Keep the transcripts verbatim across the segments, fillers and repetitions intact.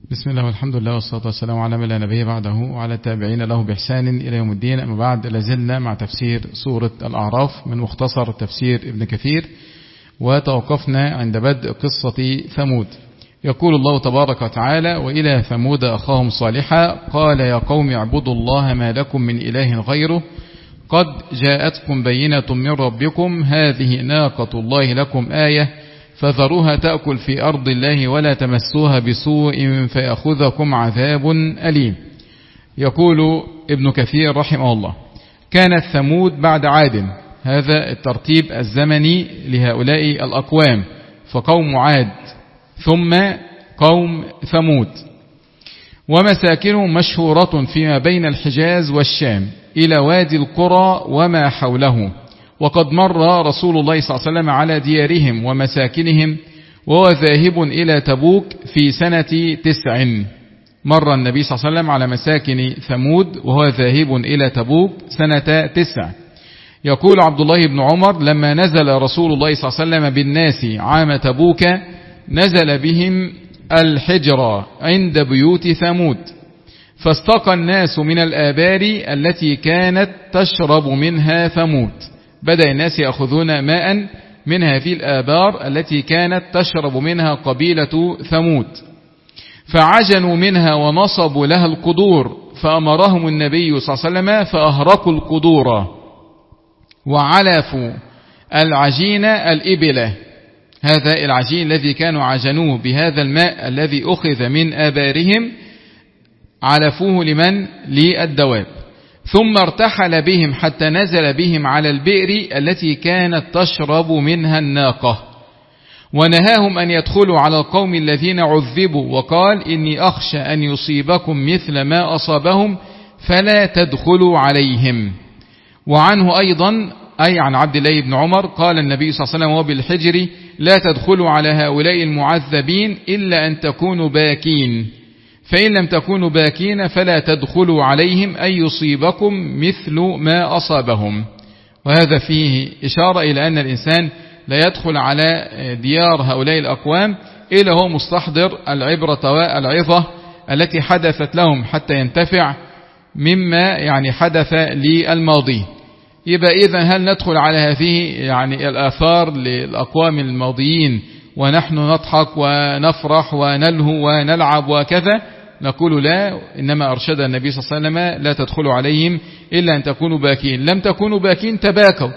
بسم الله والحمد لله والصلاة والسلام على من لا نبي بعده وعلى التابعين له بإحسان إلى يوم الدين. أما بعد، لازلنا مع تفسير سورة الأعراف من مختصر تفسير ابن كثير، وتوقفنا عند بدء قصة ثمود. يقول الله تبارك وتعالى: وإلى ثمود أخاهم صالحا قال يا قوم اعبدوا الله ما لكم من إله غيره قد جاءتكم بينة من ربكم هذه ناقة الله لكم آية فذروها تأكل في أرض الله ولا تمسوها بسوء فيأخذكم عذاب أليم. يقول ابن كثير رحمه الله: كانت ثمود بعد عاد، هذا الترتيب الزمني لهؤلاء الأقوام، فقوم عاد ثم قوم ثمود، ومساكنهم مشهورة فيما بين الحجاز والشام إلى وادي القرى وما حوله. وقد مر رسول الله صلى الله عليه وسلم على ديارهم ومساكنهم وهو ذاهب إلى تبوك في سنة تسع. مر النبي صلى الله عليه وسلم على مساكن ثمود وهو ذاهب إلى تبوك سنة تسع. يقول عبد الله بن عمر: لما نزل رسول الله صلى الله عليه وسلم بالناس عام تبوك نزل بهم الحجرة عند بيوت ثمود، فاستقى الناس من الآبار التي كانت تشرب منها ثمود. بدأ الناس يأخذون ماء من هذه الآبار التي كانت تشرب منها قبيلة ثمود، فعجنوا منها ونصبوا لها القدور، فأمرهم النبي صلى الله عليه وسلم فأهرقوا القدور وعلفوا العجين الإبلة. هذا العجين الذي كانوا عجنوه بهذا الماء الذي أخذ من آبارهم علفوه لمن؟ للدواب. ثم ارتحل بهم حتى نزل بهم على البئر التي كانت تشرب منها الناقة، ونهاهم أن يدخلوا على القوم الذين عذبوا، وقال: إني أخشى أن يصيبكم مثل ما أصابهم فلا تدخلوا عليهم. وعنه أيضا أي عن عبد الله بن عمر قال النبي صلى الله عليه وسلم وبالحجر: لا تدخلوا على هؤلاء المعذبين إلا أن تكونوا باكين، فإن لم تكونوا باكين فلا تدخلوا عليهم أي يصيبكم مثل ما أصابهم. وهذا فيه إشارة إلى أن الإنسان لا يدخل على ديار هؤلاء الأقوام إلا هو مستحضر العبرة والعظة التي حدثت لهم حتى ينتفع مما يعني حدث للماضي. يبقى إذن هل ندخل على هذه يعني الآثار للأقوام الماضيين ونحن نضحك ونفرح ونلهو ونلعب وكذا؟ نقول لا، إنما أرشد النبي صلى الله عليه وسلم: لا تدخلوا عليهم إلا أن تكونوا باكين. لم تكونوا باكين تباكوا.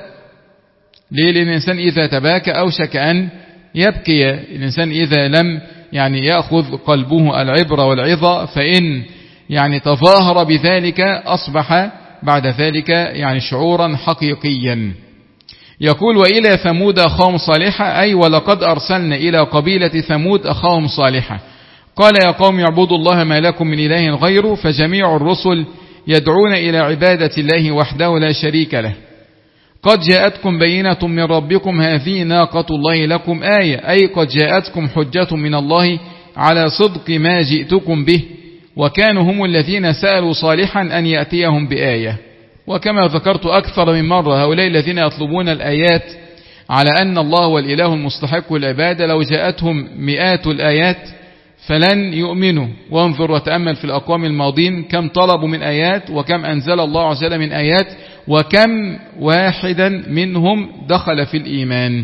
ليه؟ لأن الإنسان إذا تباكى أوشك أن يبكي. الإنسان إذا لم يعني يأخذ قلبه العبرة والعظة فإن يعني تظاهر بذلك أصبح بعد ذلك يعني شعورا حقيقيا. يقول: وإلى ثمود أخاهم صالحا أي ولقد أرسلنا إلى قبيلة ثمود أخاهم صالحا قال يا قوم اعبدوا الله ما لكم من إله غيره. فجميع الرسل يدعون إلى عبادة الله وحده لا شريك له. قد جاءتكم بينة من ربكم هذه ناقة الله لكم آية أي قد جاءتكم حجة من الله على صدق ما جئتكم به، وكانوا هم الذين سألوا صالحا أن يأتيهم بآية. وكما ذكرت أكثر من مرة، هؤلاء الذين يطلبون الآيات على أن الله هو الإله المستحق العبادة لو جاءتهم مئات الآيات فلن يؤمنوا. وانظر وتأمل في الأقوام الماضين كم طلبوا من آيات وكم أنزل الله عز وجل من آيات، وكم واحدا منهم دخل في الإيمان.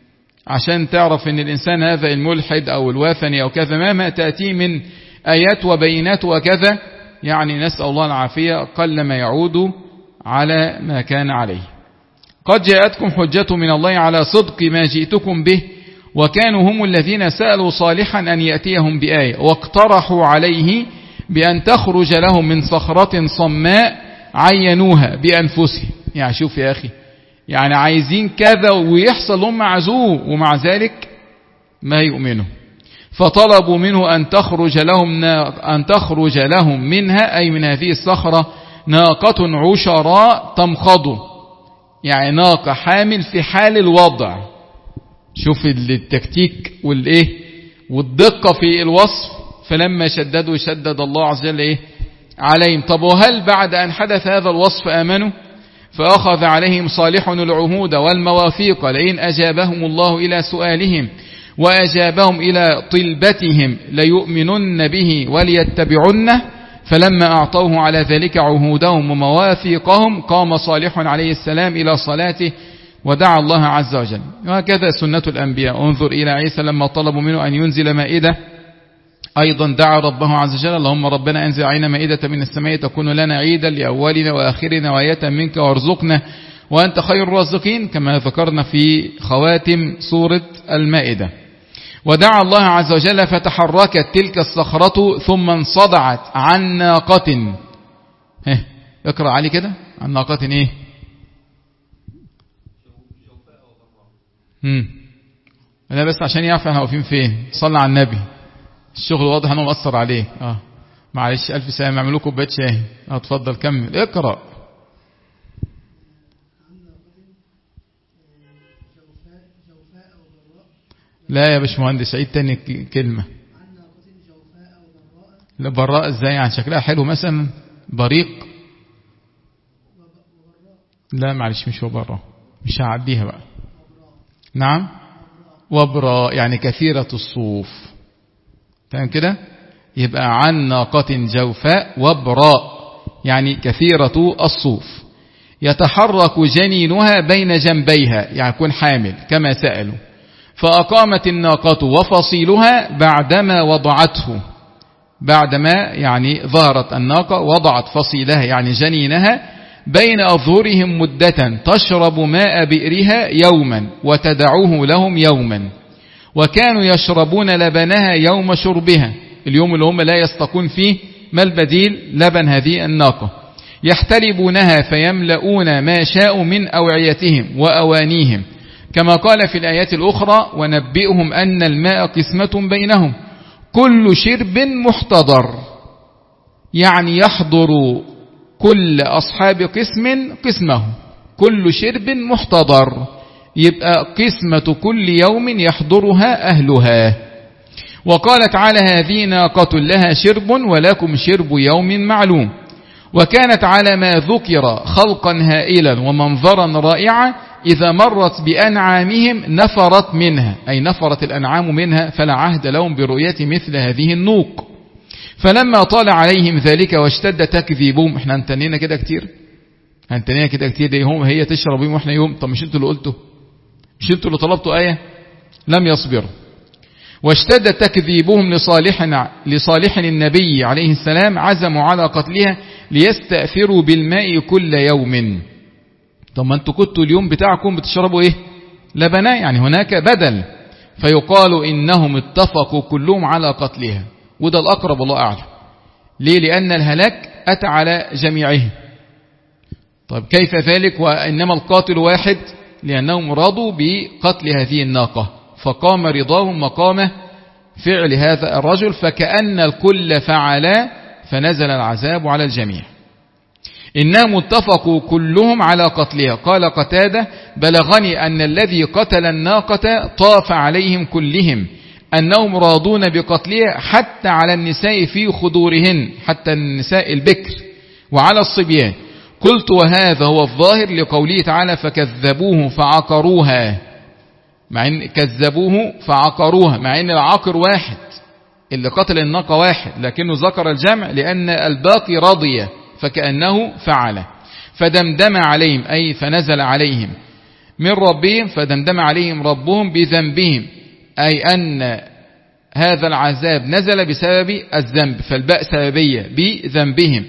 عشان تعرف أن الإنسان هذا الملحد أو الواثني أو كذا مهما تأتي من آيات وبينات وكذا، يعني نسأل الله العافية، قل ما يعود على ما كان عليه. قد جاءتكم حجة من الله على صدق ما جئتكم به، وكانوا هم الذين سألوا صالحا أن يأتيهم بآية، واقترحوا عليه بأن تخرج لهم من صخرة صماء عينوها بأنفسهم. يعني شوف يا أخي، يعني عايزين كذا ويحصل لهم معزوه ومع ذلك ما يؤمنوا. فطلبوا منه أن تخرج لهم أن تخرج لهم منها أي من هذه الصخرة ناقة عشراء تمخض، يعني ناقة حامل في حال الوضع. شوف التكتيك والإيه والدقة في الوصف. فلما شددوا شدد الله عز وجل إيه عليهم. طب وهل بعد أن حدث هذا الوصف آمنوا؟ فأخذ عليهم صالح العهود والمواثيق لئن أجابهم الله إلى سؤالهم وأجابهم إلى طلبتهم ليؤمنن به وليتبعنه، فلما أعطوه على ذلك عهودهم ومواثيقهم قام صالح عليه السلام إلى صلاته ودعا الله عز وجل. وهكذا سنة الأنبياء. انظر إلى عيسى لما طلبوا منه أن ينزل مائدة، أيضا دعا ربه عز وجل اللهم ربنا أنزل علينا مائدة من السماء تكون لنا عيدا لأولنا وآخرنا وآية منك وارزقنا وأنت خير الرازقين، كما ذكرنا في خواتم سورة المائدة. ودعا الله عز وجل فتحركت تلك الصخرة ثم انصدعت عن ناقة. ها اقرأ علي كده، عن ناقة ايه؟ امم لا بس عشان يعرف احنا واقفين فين. صلى على النبي. الشغل واضح انه مأثر عليه. اه معلش الف سلام. اعملوا لكم كوبايه شاي. اه اتفضل كمل اقرأ. لا يا باشمهندس عيد تاني كلمة. لا براء ازاي؟ يعني شكلها حلو مثلا بريق. لا معلش مش وبراء، مش هعديها بقى. نعم وبراء يعني كثيرة الصوف. تمام كده؟ يبقى عن ناقة جوفاء وبراء يعني كثيرة الصوف يتحرك جنينها بين جنبيها، يعني يكون حامل كما سألوا. فأقامت الناقة وفصيلها بعدما وضعته، بعدما يعني ظهرت الناقة وضعت فصيلها يعني جنينها بين أظهرهم مدة تشرب ماء بئرها يوما وتدعوه لهم يوما، وكانوا يشربون لبنها يوم شربها، اليوم اللي هم لا يستقون فيه. ما البديل؟ لبن هذه الناقة. يحتلبونها فيملؤون ما شاءوا من أوعيتهم وأوانيهم، كما قال في الآيات الأخرى ونبئهم أن الماء قسمة بينهم كل شرب محتضر، يعني يحضر كل أصحاب قسم قسمه، كل شرب محتضر يبقى قسمة كل يوم يحضرها أهلها. وقال تعالى هذه ناقة لها شرب ولكم شرب يوم معلوم. وكانت على ما ذكر خلقا هائلا ومنظرا رائعا، إذا مرت بأنعامهم نفرت منها، أي نفرت الأنعام منها، فلا عهد لهم برؤية مثل هذه النوق. فلما طال عليهم ذلك واشتد تكذيبهم، احنا هنتنينا كده كتير هنتنينا كده كتير دي هم هي تشرب يوم واحنا يوم. طب مش انتوا اللي قلتوا؟ مش انتوا اللي طلبتوا آية؟ لم يصبروا. واشتد تكذيبهم لصالح لصالح النبي عليه السلام، عزموا على قتلها ليستأثروا بالماء كل يوم. طب ما انتوا كنتوا اليوم بتاعكم بتشربوا ايه؟ لبنا، يعني هناك بدل. فيقال انهم اتفقوا كلهم على قتلها، وده الأقرب الله أعلم. ليه؟ لأن الهلاك أتى على جميعهم. طيب كيف ذلك وإنما القاتل واحد؟ لأنهم رضوا بقتل هذه الناقة، فقام رضاهم مقام فعل هذا الرجل، فكأن الكل فعلا فنزل العذاب على الجميع. إنهم اتفقوا كلهم على قتلها. قال قتادة بلغني أن الذي قتل الناقة طاف عليهم كلهم أنهم راضون بقتلها حتى على النساء في خدورهن، حتى النساء البكر وعلى الصبيان. قلت وهذا هو الظاهر لقوله تعالى فكذبوه فعقروها، مع ان كذبوه فعقروها، مع ان العاقر واحد، اللي قتل الناقة واحد، لكنه ذكر الجمع لأن الباقي رضي فكأنه فعل. فدمدم عليهم أي فنزل عليهم من ربهم، فدمدم عليهم ربهم بذنبهم، أي أن هذا العذاب نزل بسبب الذنب، فالباء سببية بذنبهم،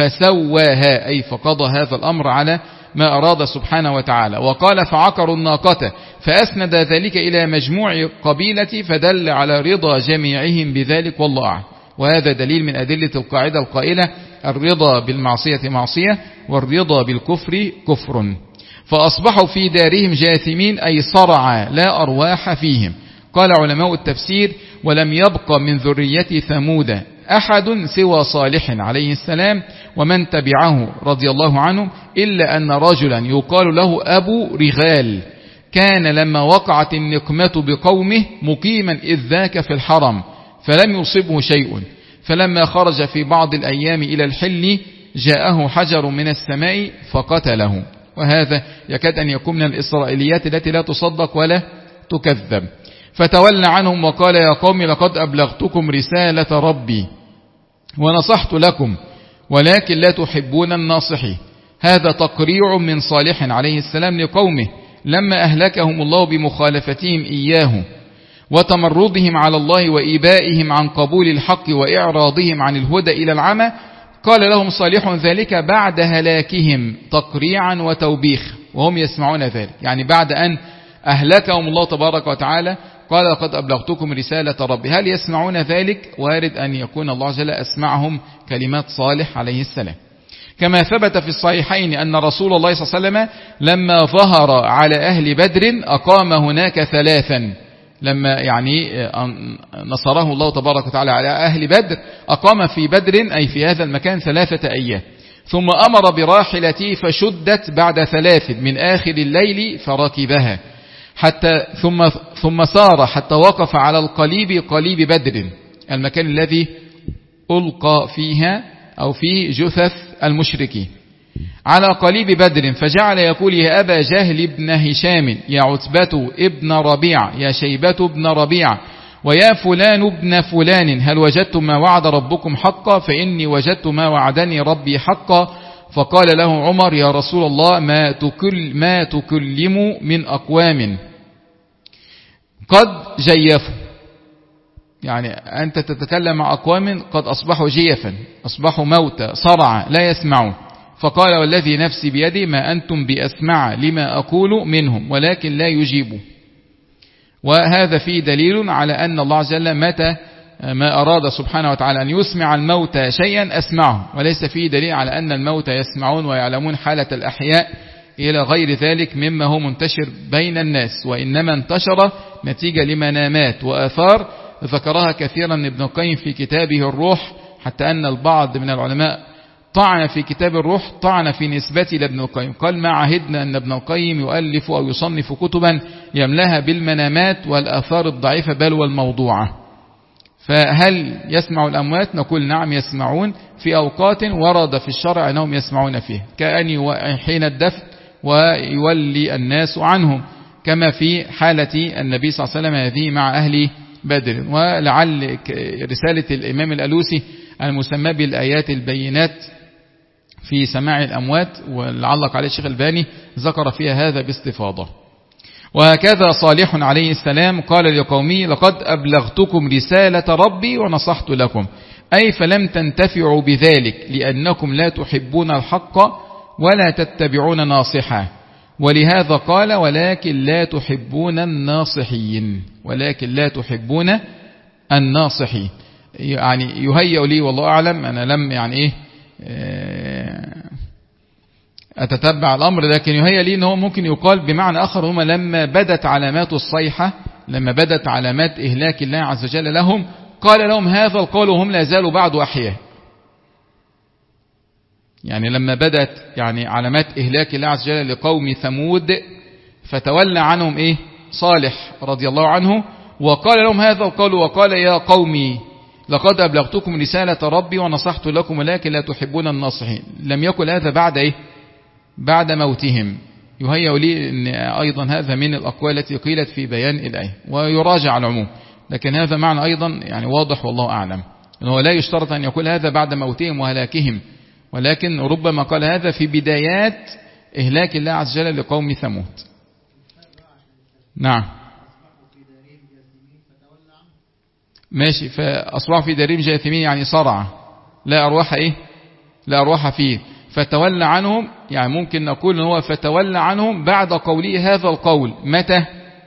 فسواها أي فقضى هذا الأمر على ما أراد سبحانه وتعالى. وقال فعقروا الناقة، فأسند ذلك إلى مجموع قبيلة، فدل على رضا جميعهم بذلك والله أعلم. وهذا دليل من أدلة القاعدة القائلة الرضا بالمعصية معصية والرضا بالكفر كفر. فأصبحوا في دارهم جاثمين أي صرعى لا أرواح فيهم. قال علماء التفسير ولم يبق من ذرية ثمود أحد سوى صالح عليه السلام ومن تبعه رضي الله عنه، إلا أن رجلا يقال له أبو رغال كان لما وقعت النقمة بقومه مقيما إذ ذاك في الحرم فلم يصبه شيء، فلما خرج في بعض الأيام إلى الحل جاءه حجر من السماء فقتله. وهذا يكاد أن يكون من الإسرائيليات التي لا تصدق ولا تكذب. فتولى عنهم وقال يا قوم لقد أبلغتكم رسالة ربي ونصحت لكم ولكن لا تحبون الناصحين. هذا تقريع من صالح عليه السلام لقومه لما أهلكهم الله بمخالفتهم إياه وتمردهم على الله وإبائهم عن قبول الحق وإعراضهم عن الهدى إلى العمى. قال لهم صالح ذلك بعد هلاكهم تقريعا وتوبيخ وهم يسمعون ذلك، يعني بعد أن أهلكهم الله تبارك وتعالى قال لقد أبلغتكم رسالة ربي. هل يسمعون ذلك؟ وارد أن يكون الله جل أسمعهم كلمات صالح عليه السلام. كما ثبت في الصحيحين أن رسول الله صلى الله عليه وسلم لما ظهر على أهل بدر أقام هناك ثلاثا، لما يعني نصره الله تبارك وتعالى على أهل بدر أقام في بدر أي في هذا المكان ثلاثة أيام، ثم أمر براحلته فشدت بعد ثلاث من آخر الليل فركبها حتى ثم ثم سار حتى وقف على القليب قليب بدر، المكان الذي ألقى فيها أو فيه جثث المشركين على قليب بدر، فجعل يقول يا أبا جهل ابن هشام، يا عتبة ابن ربيع، يا شيبة ابن ربيع، ويا فلان ابن فلان، هل وجدتم ما وعد ربكم حقا؟ فإني وجدت ما وعدني ربي حقا. فقال له عمر يا رسول الله ما تكل ما تكلم من أقوام قد جيفوا، يعني أنت تتكلم مع أقوام قد أصبحوا جيفا، أصبحوا موتى صرعا لا يسمعون. فقال والذي نفسي بيدي ما أنتم بأسمع لما أقول منهم ولكن لا يجيبوا. وهذا فيه دليل على أن الله عز وجل متى ما أراد سبحانه وتعالى أن يسمع الموتى شيئا أسمعه، وليس فيه دليل على أن الموتى يسمعون ويعلمون حالة الأحياء إلى غير ذلك مما هو منتشر بين الناس، وإنما انتشر نتيجة لمنامات وآثار ذكرها كثيرا ابن القيم في كتابه الروح، حتى أن البعض من العلماء طعن في كتاب الروح طعن في نسبته لابن القيم، قال ما عهدنا أن ابن القيم يؤلف أو يصنف كتبا يملاها بالمنامات والآثار الضعيفة بل والموضوعة. فهل يسمع الأموات؟ نقول نعم يسمعون في أوقات ورد في الشرع أنهم يسمعون فيه، كأن حين الدفن ويولي الناس عنهم، كما في حالة النبي صلى الله عليه وسلم هذه مع أهل بدر. ولعل رسالة الإمام الألوسي المسمى بالآيات البينات في سماع الأموات ولعلق عليه الشيخ الباني ذكر فيها هذا باستفاضة. وهكذا صالح عليه السلام قال لقومه لقد أبلغتكم رسالة ربي ونصحت لكم، أي فلم تنتفعوا بذلك لأنكم لا تحبون الحق ولا تتبعون ناصحا، ولهذا قال ولكن لا تحبون الناصحين، ولكن لا تحبون الناصحين. يعني يهيأ لي والله أعلم، أنا لم يعني إيه أتتبع الأمر، لكن يهيأ لي أنه ممكن يقال بمعنى آخر هم لما بدت علامات الصيحة، لما بدت علامات إهلاك الله عز وجل لهم قال لهم هذا القول وهم لا زالوا بعد أحياء. يعني لما بدت يعني علامات إهلاك الله عز وجل لقوم ثمود فتولى عنهم إيه صالح رضي الله عنه وقال لهم هذا القول وقال يا قومي لقد أبلغتكم رسالة ربي ونصحت لكم ولكن لا تحبون الناصحين. لم يكن هذا بعد إيه بعد موتهم. يهيأ لي أن أيضا هذا من الأقوال التي قيلت في بيان الآية ويراجع العموم، لكن هذا معنى أيضا يعني واضح والله أعلم أنه لا يشترط أن يقول هذا بعد موتهم وهلاكهم، ولكن ربما قال هذا في بدايات إهلاك الله عز وجل لقوم ثمود. نعم ماشي، فأصبحوا في دارهم جاثمين يعني صرع لا أرواح إيه لا أرواح فيه، فتولى عنهم يعني ممكن نقول هو فتولى عنهم بعد قوله هذا القول. متى؟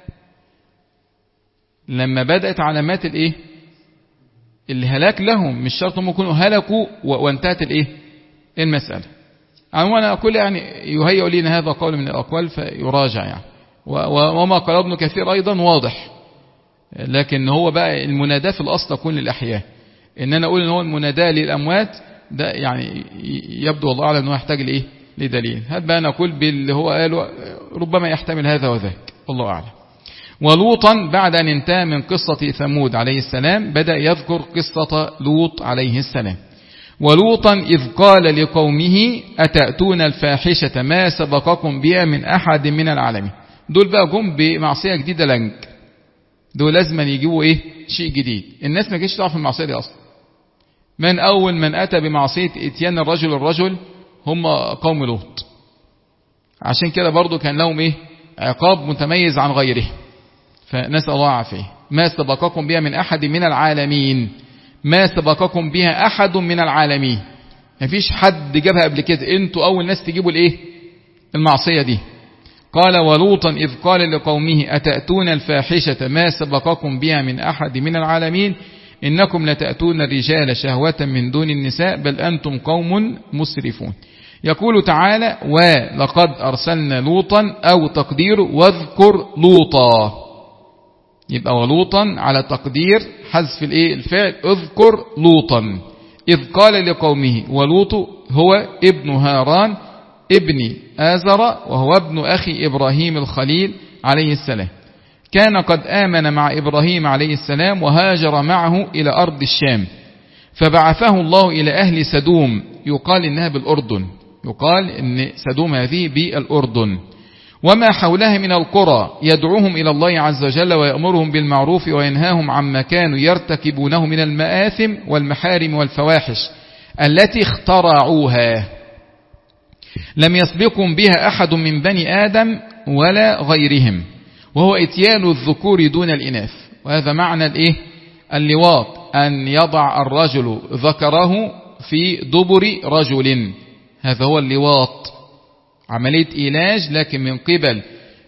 لما بدأت علامات الإيه الهلاك لهم، مش شرط هم يكونوا هلكوا وانتهت الإيه المسألة. أنا أقول يعني يهيأ لي هذا قول من الأقوال فيراجع يعني، وما قال ابن كثير أيضا واضح، لكن هو بقى المناداة في الأصل تكون للأحياء، إن أنا أقول إن هو المناداة للأموات ده يعني يبدو والله أعلم أنه يحتاج لإيه لدليل. هذا بقى نقول باللي هو قاله ربما يحتمل هذا وذاك والله أعلم. ولوطا بعد أن انتهى من قصة ثمود عليه السلام بدأ يذكر قصة لوط عليه السلام. ولوطا إذ قال لقومه أتأتون الفاحشة ما سبقكم بها من أحد من العالمين. دول بقى جم بمعصية جديدة لنج، دول لازم يجيبوا ايه شيء جديد. الناس ما كانتش تعرف المعصية دي اصلا. من اول من اتى بمعصية اتيان الرجل الرجل هم قوم لوط. عشان كده برضو كان لهم ايه عقاب متميز عن غيره. فنسأل الله عافيه. ما سبقكم بها من احد من العالمين، ما سبقكم بها احد من العالمين، ما فيش حد جابها قبل كده، انتوا اول ناس تجيبوا الايه المعصية دي. قال ولوطا إذ قال لقومه أتأتون الفاحشة ما سبقكم بها من أحد من العالمين إنكم لتأتون الرجال شهوة من دون النساء بل أنتم قوم مسرفون. يقول تعالى ولقد أرسلنا لوطا أو تقدير واذكر لوطا، يبقى ولوطا على تقدير حذف الايه الفعل اذكر لوطا. إذ قال لقومه، ولوط هو ابن هاران ابن آزر وهو ابن أخي إبراهيم الخليل عليه السلام، كان قد آمن مع إبراهيم عليه السلام وهاجر معه إلى أرض الشام، فبعثه الله إلى أهل سدوم، يقال إنها بالأردن، يقال إن سدوم هذه بالأردن وما حولها من القرى، يدعوهم إلى الله عز وجل ويأمرهم بالمعروف وينهاهم عما كانوا يرتكبونه من المآثم والمحارم والفواحش التي اخترعوها لم يسبقهم بها أحد من بني آدم ولا غيرهم، وهو إتيان الذكور دون الإناث. وهذا معنى الإيه اللواط، أن يضع الرجل ذكره في دبر رجل، هذا هو اللواط، عملية إيلاج لكن من قبل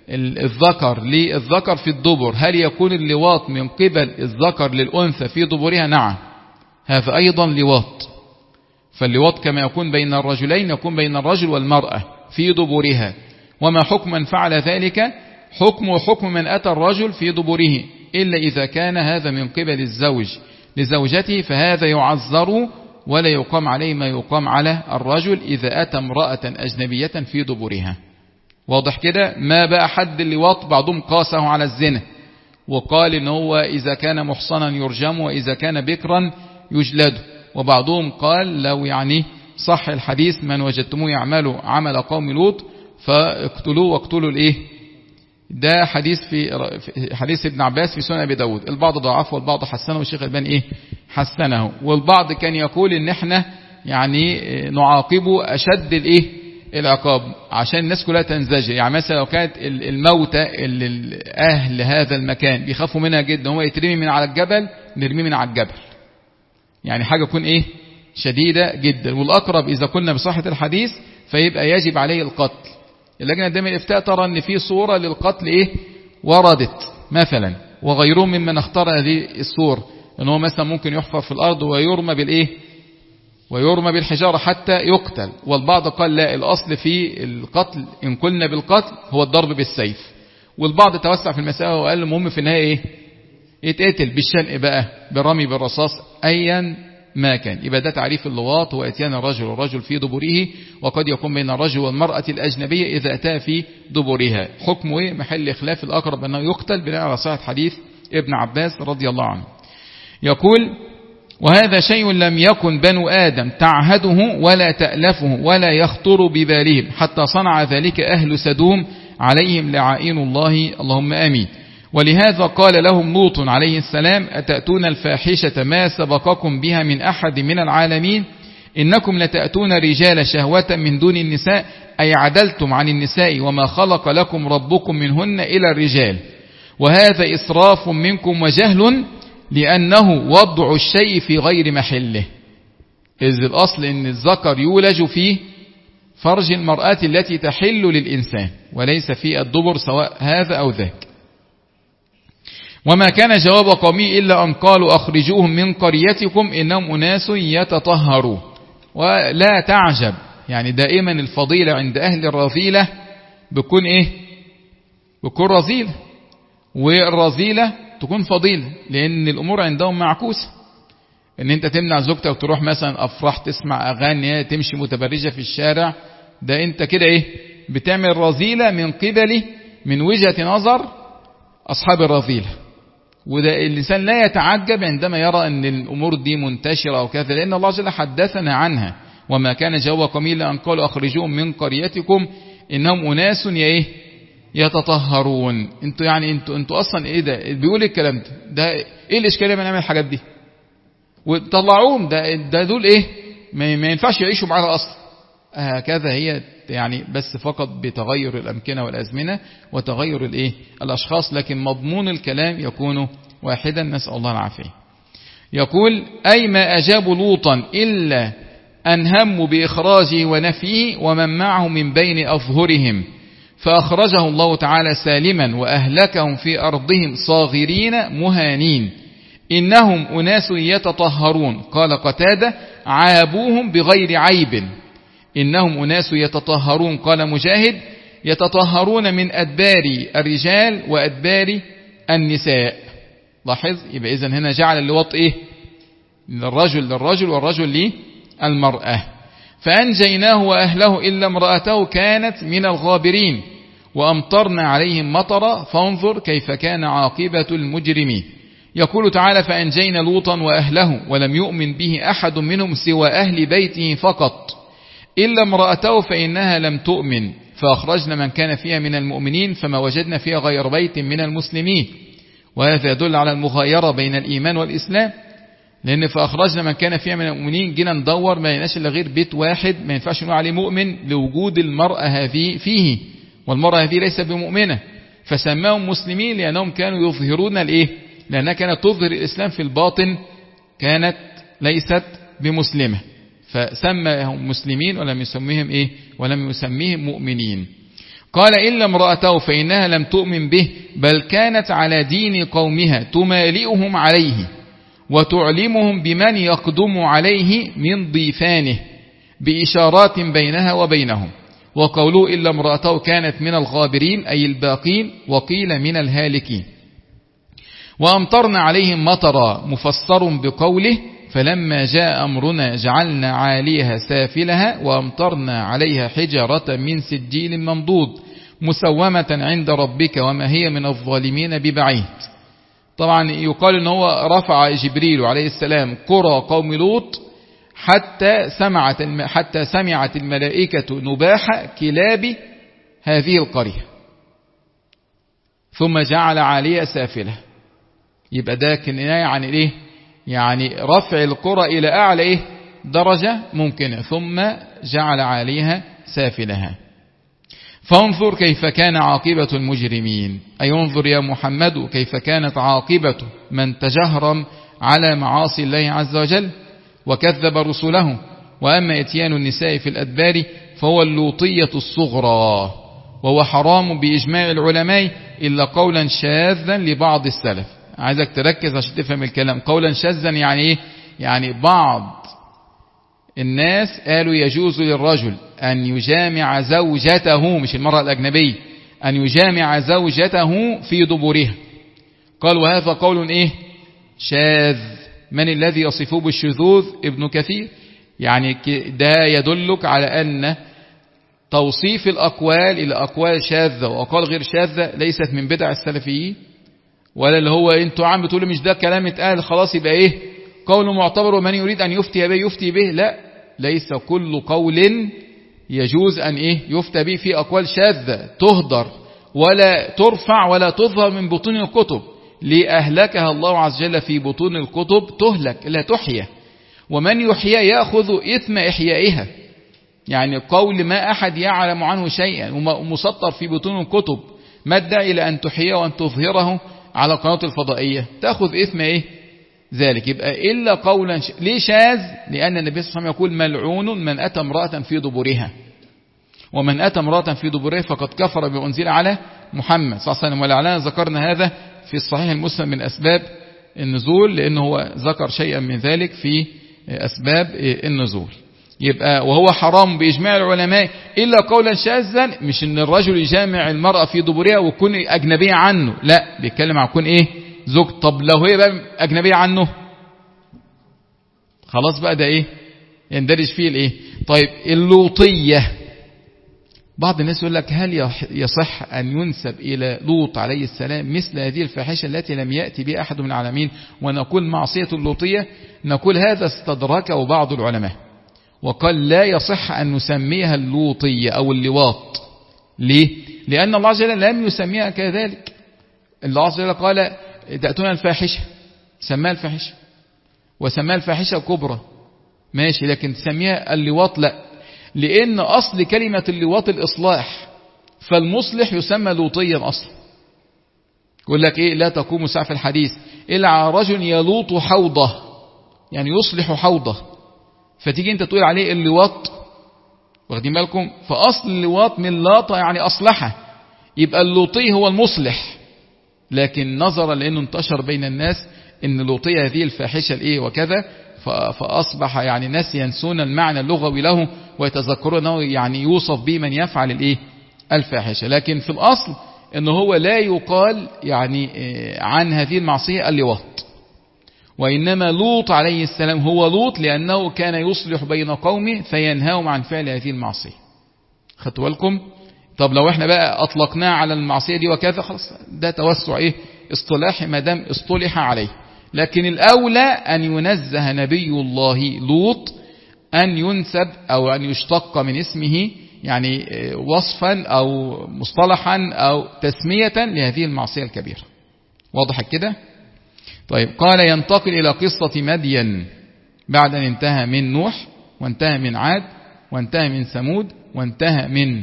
الذكر للذكر في الدبر. هل يكون اللواط من قبل الذكر للأنثى في دبرها؟ نعم، هذا أيضا لواط. فاللواط كما يكون بين الرجلين يكون بين الرجل والمرأة في دبرها. وما حكم من فعل ذلك؟ حكم حكم من أتى الرجل في دبره، إلا إذا كان هذا من قبل الزوج لزوجته، فهذا يعذر ولا يقام عليه ما يقام على الرجل إذا أتى امرأة أجنبية في دبرها. واضح كده؟ ما بقى حد اللواط بعضهم قاسه على الزنا وقال إن هو إذا كان محصنا يرجم وإذا كان بكرا يجلد، وبعضهم قال لو يعني صح الحديث من وجدتموه يعمل عمل قوم لوط فاقتلوه واقتلوا الايه. ده حديث في حديث ابن عباس في سنن ابي داود، البعض ضعفه والبعض حسنه والشيخ الباني ايه حسنه، والبعض كان يقول ان احنا يعني نعاقبه اشد الايه العقاب عشان الناس كلها تنزجر. يعني مثلا لو كانت الموتى اللي اهل هذا المكان بيخافوا منها جدا، هو يترمي من على الجبل نرميه من على الجبل، يعني حاجة تكون ايه شديدة جدا. والأقرب إذا كنا بصحة الحديث فيبقى يجب عليه القتل. اللجنة الدائمة الإفتاء ترى أن في صورة للقتل إيه وردت مثلا، وغيرهم ممن اختار هذه الصور أنه مثلا ممكن يحفر في الأرض ويرمى بالإيه ويرمى بالحجارة حتى يقتل. والبعض قال لا، الأصل في القتل إن قلنا بالقتل هو الضرب بالسيف. والبعض توسع في المسألة وقال المهم في النهاية إيه يتقتل بالشنق بقى بالرمي بالرصاص أيا ما كان. يبقى ده تعريف اللواط، هو اتيان الرجل والرجل في دبره، وقد يكون بين الرجل والمرأة الأجنبية إذا أتى في دبرها. حكمه إيه؟ محل خلاف، الأقرب أنه يقتل بناء على صحة حديث ابن عباس رضي الله عنه. يقول وهذا شيء لم يكن بنو آدم تعهده ولا تألفه ولا يخطر ببالهم حتى صنع ذلك أهل سدوم عليهم لعائن الله اللهم آمين. ولهذا قال لهم لوط عليه السلام أتأتون الفاحشة ما سبقكم بها من أحد من العالمين إنكم لتأتون رجال شهوة من دون النساء، أي عدلتم عن النساء وما خلق لكم ربكم منهن إلى الرجال، وهذا إسراف منكم وجهل لأنه وضع الشيء في غير محله، إذ الأصل أن الذكر يولج في فرج المرأة التي تحل للإنسان وليس في الدبر سواء هذا أو ذاك. وما كان جواب قومه إلا أن قالوا أخرجوهم من قريتكم إنهم أناس يتطهرون. ولا تعجب، يعني دائما الفضيلة عند أهل الرذيلة بكون إيه بكون رذيلة، والرذيلة تكون فضيلة، لأن الأمور عندهم معكوسة. إن أنت تمنع زوجتك وتروح مثلا أفراح تسمع أغاني تمشي متبرجة في الشارع، ده أنت كده إيه بتعمل رذيلة من قبل من وجهة نظر أصحاب الرذيلة. وده الإنسان لا يتعجب عندما يرى أن الأمور دي منتشرة أو كذا، لأن الله جل حدثنا عنها. وما كان جواب قومه إلا أن قالوا أخرجوهم من قريتكم إنهم أناس إيه يتطهرون. انتوا يعني انتوا انتوا اصلا ايه ده بيقول الكلام ده ده ايه الاشكاليه ما نعمل الحاجات دي وطلعوهم؟ ده ده دول ايه ما ينفعش يعيشوا معانا اصلا. هكذا هي يعني، بس فقط بتغير الامكنه والازمنه وتغير الايه الاشخاص، لكن مضمون الكلام يكون واحدا، نسال الله العافيه. يقول أي ما أجابوا لوطا إلا أن هموا بإخراجه ونفيه ومن معه من بين أظهرهم، فأخرجه الله تعالى سالما وأهلكهم في أرضهم صاغرين مهانين، إنهم أناس يتطهرون. قال قتادة عابوهم بغير عيب، إنهم أناس يتطهرون. قال مجاهد يتطهرون من أدبار الرجال وأدبار النساء. لاحظ، يبقى إذن هنا جعل اللواط إيه للرجل للرجل والرجل للمرأة. فأنجيناه وأهله إلا امرأته كانت من الغابرين وأمطرنا عليهم مطرا فانظر كيف كان عاقبة المجرمين. يقول تعالى فأنجينا لوطا وأهله ولم يؤمن به أحد منهم سوى أهل بيته فقط إلا امرأته فإنها لم تؤمن فأخرجنا من كان فيها من المؤمنين فما وجدنا فيها غير بيت من المسلمين. وهذا يدل على المغايرة بين الإيمان والإسلام، لأن فأخرجنا من كان فيها من المؤمنين جينا ندور ما يناش إلا غير بيت واحد ما ينفعش نقول عليه مؤمن لوجود المرأة هذه فيه، والمرأة هذه ليست بمؤمنة، فسماهم مسلمين لأنهم كانوا يظهرون الإيه؟ لأنها كانت تظهر الإسلام في الباطن، كانت ليست بمسلمة، فسماهم مسلمين ولم يسميهم إيه؟ ولم يسميهم مؤمنين. قال إلا امرأته فإنها لم تؤمن به بل كانت على دين قومها تمالئهم عليه وتعلمهم بمن يقدم عليه من ضيفانه بإشارات بينها وبينهم. وقوله إلا امرأته كانت من الغابرين أي الباقين، وقيل من الهالكين. وأمطرنا عليهم مطرا مفسر بقوله فلما جاء أمرنا جعلنا عاليها سافلها وأمطرنا عليها حجارة من سجيل منضود مسومة عند ربك وما هي من الظالمين ببعيد. طبعا يقال ان هو رفع جبريل عليه السلام قرى قوم لوط حتى سمعت حتى سمعت الملائكة نباح كلاب هذه القرية ثم جعل عاليها سافلة. يبقى ده كناية عن ايه؟ يعني رفع القرى الى اعلى ايه درجة ممكنة، ثم جعل عاليها سافلها. فانظر كيف كان عاقبة المجرمين، أي انظر يا محمد كيف كانت عاقبة من تجهرم على معاصي الله عز وجل وكذب رسله. وأما اتيان النساء في الأدبار فهو اللوطية الصغرى، وهو حرام بإجماع العلماء إلا قولا شاذا لبعض السلف. عايزك تركز عشان تفهم الكلام. قولا شاذا يعني ايه؟ يعني بعض الناس قالوا يجوز للرجل أن يجامع زوجته، مش المرأة الأجنبية، أن يجامع زوجته في دبرها. قال وهذا قول إيه؟ شاذ. من الذي يصفه بالشذوذ؟ ابن كثير. يعني ده يدلك على أن توصيف الأقوال إلى أقوال شاذة وأقوال غير شاذة ليست من بدع السلفيين، ولا اللي هو انتوا عم بتقولوا مش ده كلام اتقال خلاص يبقى ايه قول معتبر ومن يريد أن يفتي به يفتي به. لا، ليس كل قول يجوز أن إيه يفتى به، في أقوال شاذة تهدر ولا ترفع ولا تظهر من بطون الكتب، لأهلكها الله عز وجل في بطون الكتب، تهلك لا تحيا، ومن يحيا يأخذ إثم إحيائها. يعني قول ما أحد يعلم عنه شيئا ومسطر في بطون الكتب، ما الداعي إلى أن تحيا وأن تظهره على القناة الفضائية؟ تأخذ إثم إيه ذلك. يبقى إلا قولا ش... ليه شاذ؟ لأن النبي صلى الله عليه وسلم يقول ملعون من أتى امرأة في دبرها، ومن أتى امرأة في دبرها فقد كفر بما أنزل على محمد صلى الله عليه وسلم. ولعلنا ذكرنا هذا في الصحيح المسلم من أسباب النزول، لأنه هو ذكر شيئا من ذلك في أسباب النزول. يبقى وهو حرام بإجماع العلماء إلا قولا شاذا، مش إن الرجل يجامع المرأة في دبرها ويكون أجنبية عنه، لا، بيتكلم عن يكون إيه زوج. طب لو هي بقى أجنبية عنه خلاص بقى ده إيه يندرج فيه الإيه. طيب اللوطية، بعض الناس يقول لك هل يصح أن ينسب إلى لوط عليه السلام مثل هذه الفاحشة التي لم يأتي بها أحد من العالمين، ونقول معصية اللوطية؟ نقول هذا استدركه بعض العلماء وقال لا يصح أن نسميها اللوطية أو اللواط، ليه؟ لأن الله عز وجل لم يسميها كذلك. الله عز وجل قال تأتون الفاحشة، سماها الفاحشة وسماها الفاحشة كبرى، ماشي، لكن تسميها اللواط لا، لأن أصل كلمة اللواط الإصلاح، فالمصلح يسمى لوطيا أصلا. يقول لك إيه؟ لا تقوم ساعة في الحديث إلا على رجل يلوط حوضه، يعني يصلح حوضه، فتيجي أنت تقول عليه اللواط، واخدين بالكم؟ فأصل اللواط من لاطة يعني أصلحة، يبقى اللوطي هو المصلح، لكن نظرا لأنه انتشر بين الناس إن اللوطية هذه الفاحشة الإيه وكذا، فأصبح يعني الناس ينسون المعنى اللغوي له ويتذكرون أنه يعني يوصف به من يفعل الإيه الفاحشة، لكن في الأصل أنه هو لا يقال يعني عن هذه المعصية اللواط، وإنما لوط عليه السلام هو لوط لأنه كان يصلح بين قومه فينهاهم عن فعل هذه المعصية. خدتوا بالكم؟ طب لو احنا بقى أطلقناه على المعصية دي وكذا، خلاص ده توسع إيه اصطلاحي ما دام اصطلح عليه، لكن الأولى أن ينزه نبي الله لوط أن ينسب أو أن يشتق من اسمه يعني وصفا أو مصطلحا أو تسمية لهذه المعصية الكبيرة. واضح كده؟ طيب، قال ينتقل إلى قصة مدين بعد أن انتهى من نوح وانتهى من عاد وانتهى من ثمود وانتهى من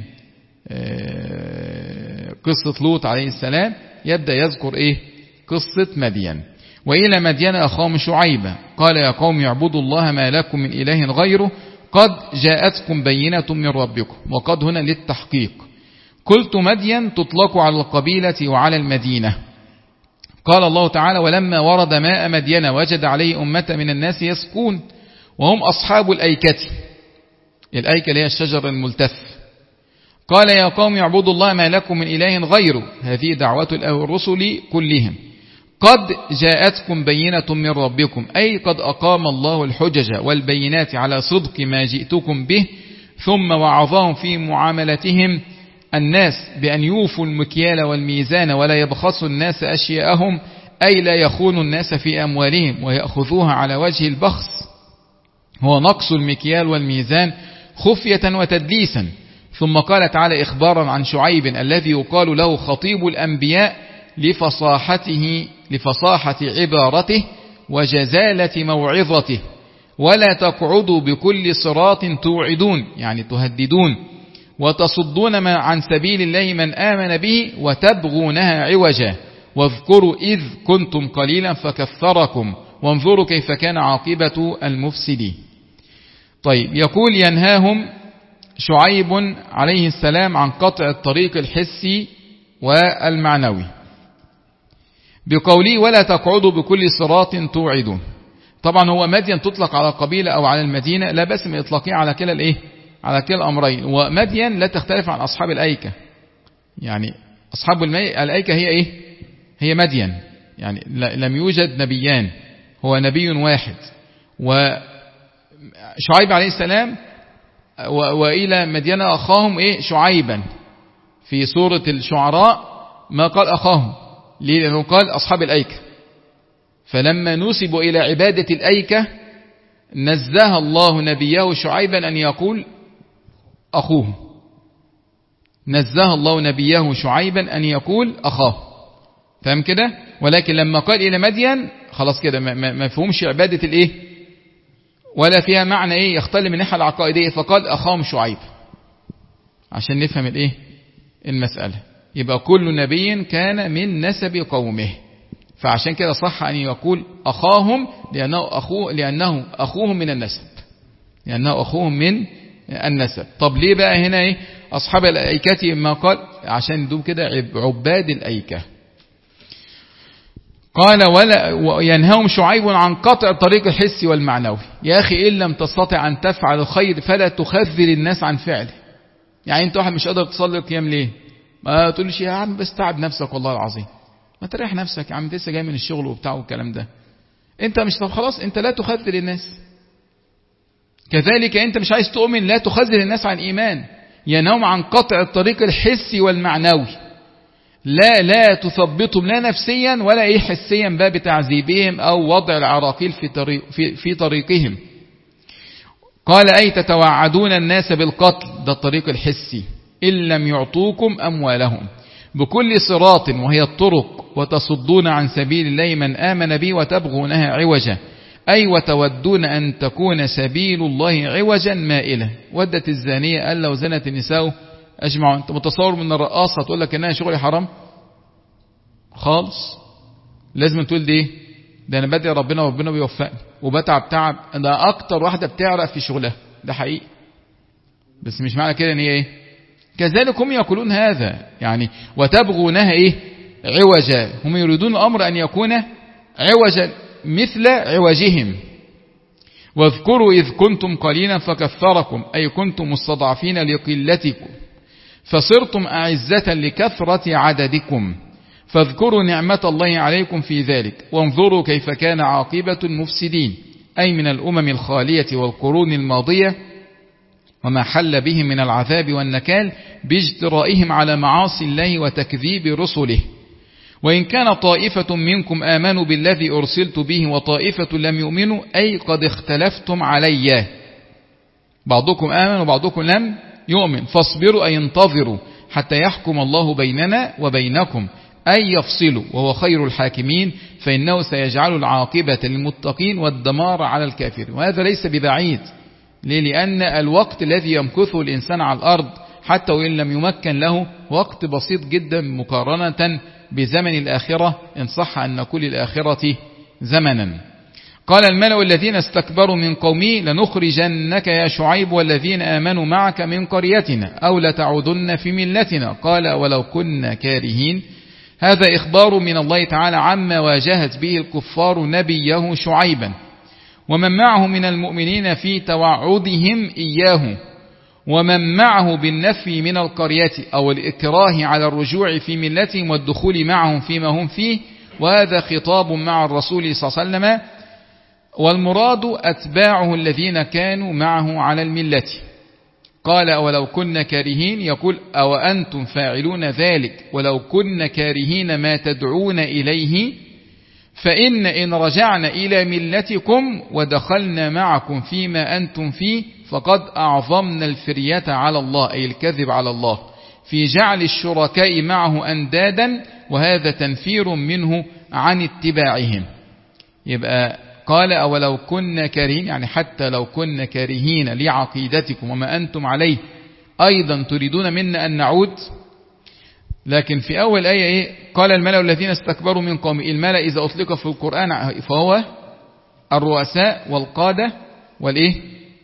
قصة لوط عليه السلام، يبدأ يذكر إيه؟ قصة مدين. وإلى مدين أخاهم شعيبا قال يا قوم اعبدوا الله ما لكم من إله غيره قد جاءتكم بينة من ربكم، وقد هنا للتحقيق. قلت مدين تطلق على القبيلة وعلى المدينة. قال الله تعالى ولما ورد ماء مدين وجد عليه أمة من الناس يسقون وهم أصحاب الأيكة، الأيكة اللي هي الشجر الملتف. قال يا قوم اعبدوا الله ما لكم من إله غيره، هذه دعوة الرسل كلهم. قد جاءتكم بينة من ربكم، أي قد أقام الله الحجج والبينات على صدق ما جئتكم به، ثم وعظهم في معاملتهم الناس بأن يوفوا المكيال والميزان ولا يبخسوا الناس أشياءهم، أي لا يخونوا الناس في أموالهم ويأخذوها على وجه البخس، هو نقص المكيال والميزان خفية وتدليسا. ثم قال تعالى إخبارا عن شعيب الذي يقال له خطيب الأنبياء لفصاحته لفصاحة عبارته وجزالة موعظته، ولا تقعدوا بكل صراط توعدون، يعني تهددون، وتصدون عن سبيل الله من آمن به وتبغونها عوجا، واذكروا إذ كنتم قليلا فكثركم وانظروا كيف كان عاقبة المفسدين. طيب، يقول ينهاهم شعيب عليه السلام عن قطع الطريق الحسي والمعنوي بقوله ولا تقعدوا بكل صراط توعدون. طبعا هو مدين تطلق على القبيلة أو على المدينة، لا بس من إطلاقها على كلا الإيه؟ على كلا الأمرين. ومدين لا تختلف عن أصحاب الأيكة، يعني أصحاب الأيكة هي إيه؟ هي مدين، يعني لم يوجد نبيان، هو نبي واحد. وشعيب عليه السلام وإلى مدين أخاهم إيه؟ شعيبا، في سورة الشعراء ما قال أخاهم، لأنه قال أصحاب الأيكة، فلما نسبوا إلى عبادة الأيكة نزه الله نبيه شعيبا أن يقول أخوه، نزه الله نبيه شعيبا أن يقول أخاه، فهم كده؟ ولكن لما قال إلى مدين خلاص كده ما فهمش عبادة الإيه ولا فيها معنى إيه يختل من ناحية العقائدية، فقال أخاهم شعيب عشان نفهم الإيه المسألة. يبقى كل نبي كان من نسب قومه، فعشان كده صح أن يقول أخاهم لأنه أخوه لأنه أخوهم من النسب، لأنه أخوهم من النسب. طب ليه بقى هنا إيه أصحاب الأيكة ما قال؟ عشان دوم كده عباد الأيكة. قال ولا ينهاهم شعيب عن قطع الطريق الحسي والمعنوي. يا أخي إن لم تستطع أن تفعل الخير فلا تخذل الناس عن فعله. يعني أنت واحد مش قادر تصلي القيام ليه؟ ما تقولش يا عم بس تعب نفسك والله العظيم، ما تريح نفسك يا عم، لسه جاي من الشغل وبتاع والكلام ده. انت مش طب خلاص انت لا تخذل الناس. كذلك انت مش عايز تؤمن لا تخذل الناس عن ايمان. ينهون عن قطع الطريق الحسي والمعنوي، لا لا تثبطهم لا نفسيا ولا ايه حسيا بقى بتعذيبهم او وضع العراقيل في طريق في, في طريقهم. قال اي تتوعدون الناس بالقتل، ده الطريق الحسي، إن لم يعطوكم أموالهم بكل صراط وهي الطرق وتصدون عن سبيل الله من آمن بي وتبغونها عوجا أي وتودون أن تكون سبيل الله عوجا مائلة. ودت الزانية قال لو زنت النساء أجمعوا. أنت متصور من الرقاصة تقول لك إنها شغل حرام خالص؟ لازم تقول دي ده أنا بدعي ربنا وربنا بيوفقني وبتعب تعب. ده أكتر واحدة بتعرق في شغلها، ده حقيقي. بس مش معنى كده إن هي إيه؟ كذلك هم يقولون هذا يعني وتبغونها إيه؟ عوجا. هم يريدون الأمر أن يكون عوجا مثل عوجهم. واذكروا إذ كنتم قليلا فكثركم أي كنتم مستضعفين لقلتكم فصرتم أعزة لكثرة عددكم فاذكروا نعمة الله عليكم في ذلك وانظروا كيف كان عاقبة المفسدين أي من الأمم الخالية والقرون الماضية وما حل بهم من العذاب والنكال باجترائهم على معاصي الله وتكذيب رسله. وإن كان طائفة منكم آمنوا بالذي أرسلت به وطائفة لم يؤمنوا أي قد اختلفتم علي، بعضكم آمن وبعضكم لم يؤمن فاصبروا أي انتظروا حتى يحكم الله بيننا وبينكم أي يفصلوا وهو خير الحاكمين فإنه سيجعل العاقبة للمتقين والدمار على الكافرين. وهذا ليس ببعيد. ليه؟ لأن الوقت الذي يمكثه الإنسان على الأرض حتى وإن لم يمكن له وقت بسيط جدا مقارنة بزمن الآخرة إن صح أن نقول الآخرة زمنا. قال الملأ الذين استكبروا من قومه لنخرجنك يا شعيب والذين آمنوا معك من قريتنا أو لتعودن في ملتنا قال ولو كنا كارهين. هذا إخبار من الله تعالى عما واجهت به الكفار نبيه شعيبا ومن معه من المؤمنين في توعدهم إياه ومن معه بالنفي من القرية أو الإكراه على الرجوع في ملتهم والدخول معهم فيما هم فيه. وهذا خطاب مع الرسول صلى الله عليه وسلم والمراد أتباعه الذين كانوا معه على الملة. قال ولو كنا كارهين يقول أو أنتم فاعلون ذلك ولو كنا كارهين ما تدعون إليه فإن إن رجعنا إلى ملتكم ودخلنا معكم فيما أنتم فيه فقد أعظمنا الفرية على الله أي الكذب على الله في جعل الشركاء معه أندادا وهذا تنفير منه عن اتباعهم. يبقى قال أولو كنا كارهين يعني حتى لو كنا كارهين لعقيدتكم وما أنتم عليه أيضا تريدون منا أن نعود. لكن في أول آية إيه؟ قال الملأ الذين استكبروا من قوم. الملأ إذا أطلق في القرآن فهو الرؤساء والقادة والإيه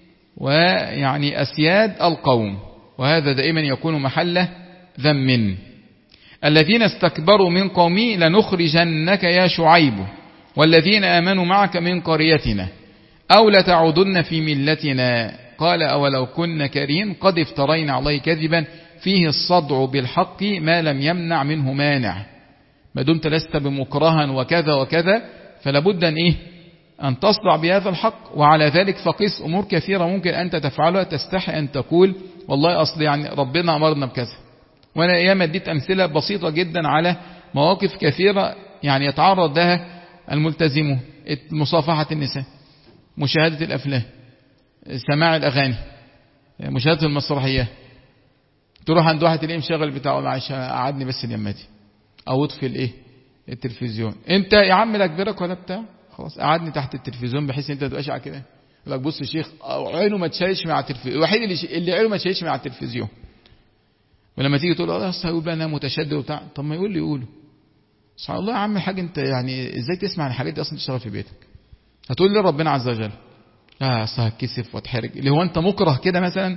ويعني أسياد القوم وهذا دائما يكون محل ذم. الذين استكبروا من قومي لنخرجنك يا شعيب والذين آمنوا معك من قريتنا أو لتعودن في ملتنا قال أولو كنا كارهين قد افترينا عليه كذبا فيه الصدع بالحق ما لم يمنع منه مانع. ما دمت لست بمكرها وكذا وكذا فلابد أن إيه أن تصدع بهذا الحق. وعلى ذلك فقس أمور كثيرة ممكن أنت تفعلها تستحي أن تقول والله أصل يعني ربنا أمرنا بكذا. وأنا أيام اديت أمثلة بسيطة جدا على مواقف كثيرة يعني يتعرض لها الملتزمون: مصافحة النساء، مشاهدة الأفلام، سماع الأغاني، مشاهدة المسرحيات. تروح عند واحد تلاقيه مشغل بتاعه معلش قعدني بس اليماتي او اطفي الايه التلفزيون. انت يا عم لا كبرك ولا بتاع خلاص قعدني تحت التلفزيون بحيث انت ما تبقاش على كده. يقول لك بص يا شيخ عينه ما تشيلش مع التلفزيون، الوحيد اللي اللي عينه ما تشيلش مع التلفزيون. ولما تيجي تقول له اصل هيقول بقى انا متشدد وبتاع، طب ما يقول لي يقوله. سبحان الله يا عم الحاج انت يعني ازاي تسمع الحاجات دي اصلا تشتغل في بيتك؟ هتقول لي ربنا عز وجل لا اصل هتكسف واتحرج. اللي هو انت مكره كده مثلا؟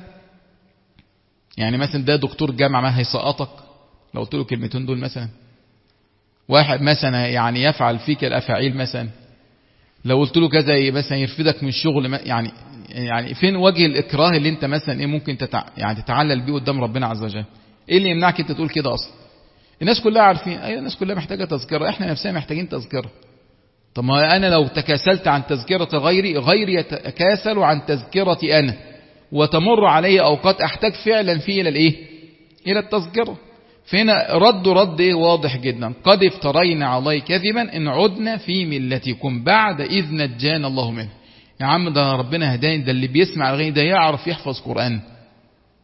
يعني مثلا ده دكتور جامعة ما هيسقطك لو قلت له كلمتين دول مثلا؟ واحد مثلا يعني يفعل فيك الافاعيل مثلا لو قلت له كذا مثلا يرفدك من الشغل يعني يعني فين وجه الاكراه اللي انت مثلا ايه ممكن تتع... يعني تتعلل بيه قدام ربنا عز وجل؟ ايه اللي يمنعك انت تقول كده اصلا؟ الناس كلها عارفين. ايوه الناس كلها محتاجه تذكره، احنا نفسنا محتاجين تذكره. طب ما انا لو تكاسلت عن تذكره غيري غيري يتكاسل عن تذكرتي انا وتمر علي اوقات احتاج فعلا فيه الى الايه الى التذكره. فهنا رد رد ايه واضح جدا: قد افترينا عليه كذبا ان عدنا في ملتكم بعد اذ نجانا الله منه. يا عم ده ربنا هداني، ده اللي بيسمع الغني ده يعرف يحفظ قرآن.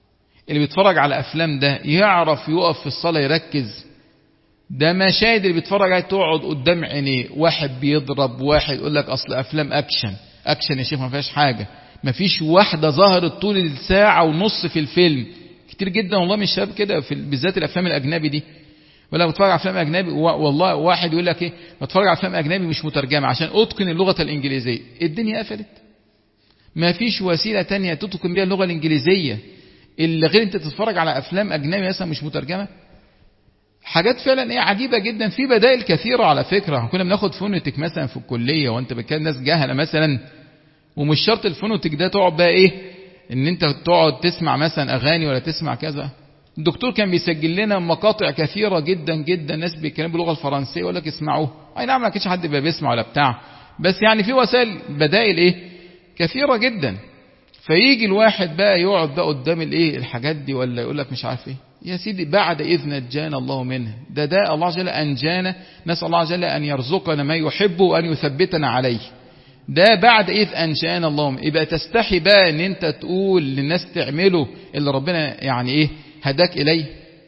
اللي بيتفرج على أفلام ده يعرف يقف في الصلاة يركز؟ ده مشاهد اللي بيتفرج عليه تقعد قدام عينيه، واحد بيضرب واحد، يقول لك أصل أفلام أكشن. أكشن يا شيخ ما فيهاش حاجة، ما فيش واحدة ظهرت طول الساعة ونص في الفيلم. كتير جدا والله من الشباب كده، في بالذات الأفلام الأجنبي دي، ولا بتفرج على أفلام أجنبي والله واحد يقول لك إيه بتفرج على أفلام أجنبي مش مترجمة عشان أتقن اللغة الإنجليزية. الدنيا قفلت، ما فيش وسيلة تانية تتقن بها اللغة الإنجليزية إلا غير أنت تتفرج على أفلام أجنبي مثلا مش مترجمة. حاجات فعلا ايه عجيبة جدا. في بدائل كثيرة على فكرة. كنا بناخد فونوتك مثلا في الكلية وانت بتكلم ناس جاهلة مثلا، ومش شرط الفونوتك ده تقعد بقى ايه ان انت تقعد تسمع مثلا اغاني ولا تسمع كذا. الدكتور كان بيسجل لنا مقاطع كثيرة جدا جدا، ناس بيتكلموا باللغة الفرنسية ولا يسمعوه. اي نعم ما كانش حد بقى بيسمع ولا بتاع، بس يعني في وسائل بدائل ايه كثيرة جدا. فيجي الواحد بقى يقعد بقى قدام الايه الحاجات دي، ولا يقول لك مش عارف ايه. يا سيدي بعد إذ نجانا الله منها، ده ده الله جل أنجانا، نسأل الله جل أن يرزقنا ما يحب وأن يثبتنا عليه. ده بعد إذ أنجانا الله منها. يبقى تستحي بقى أن أنت تقول للناس تعمله اللي ربنا يعني إيه هداك إليه.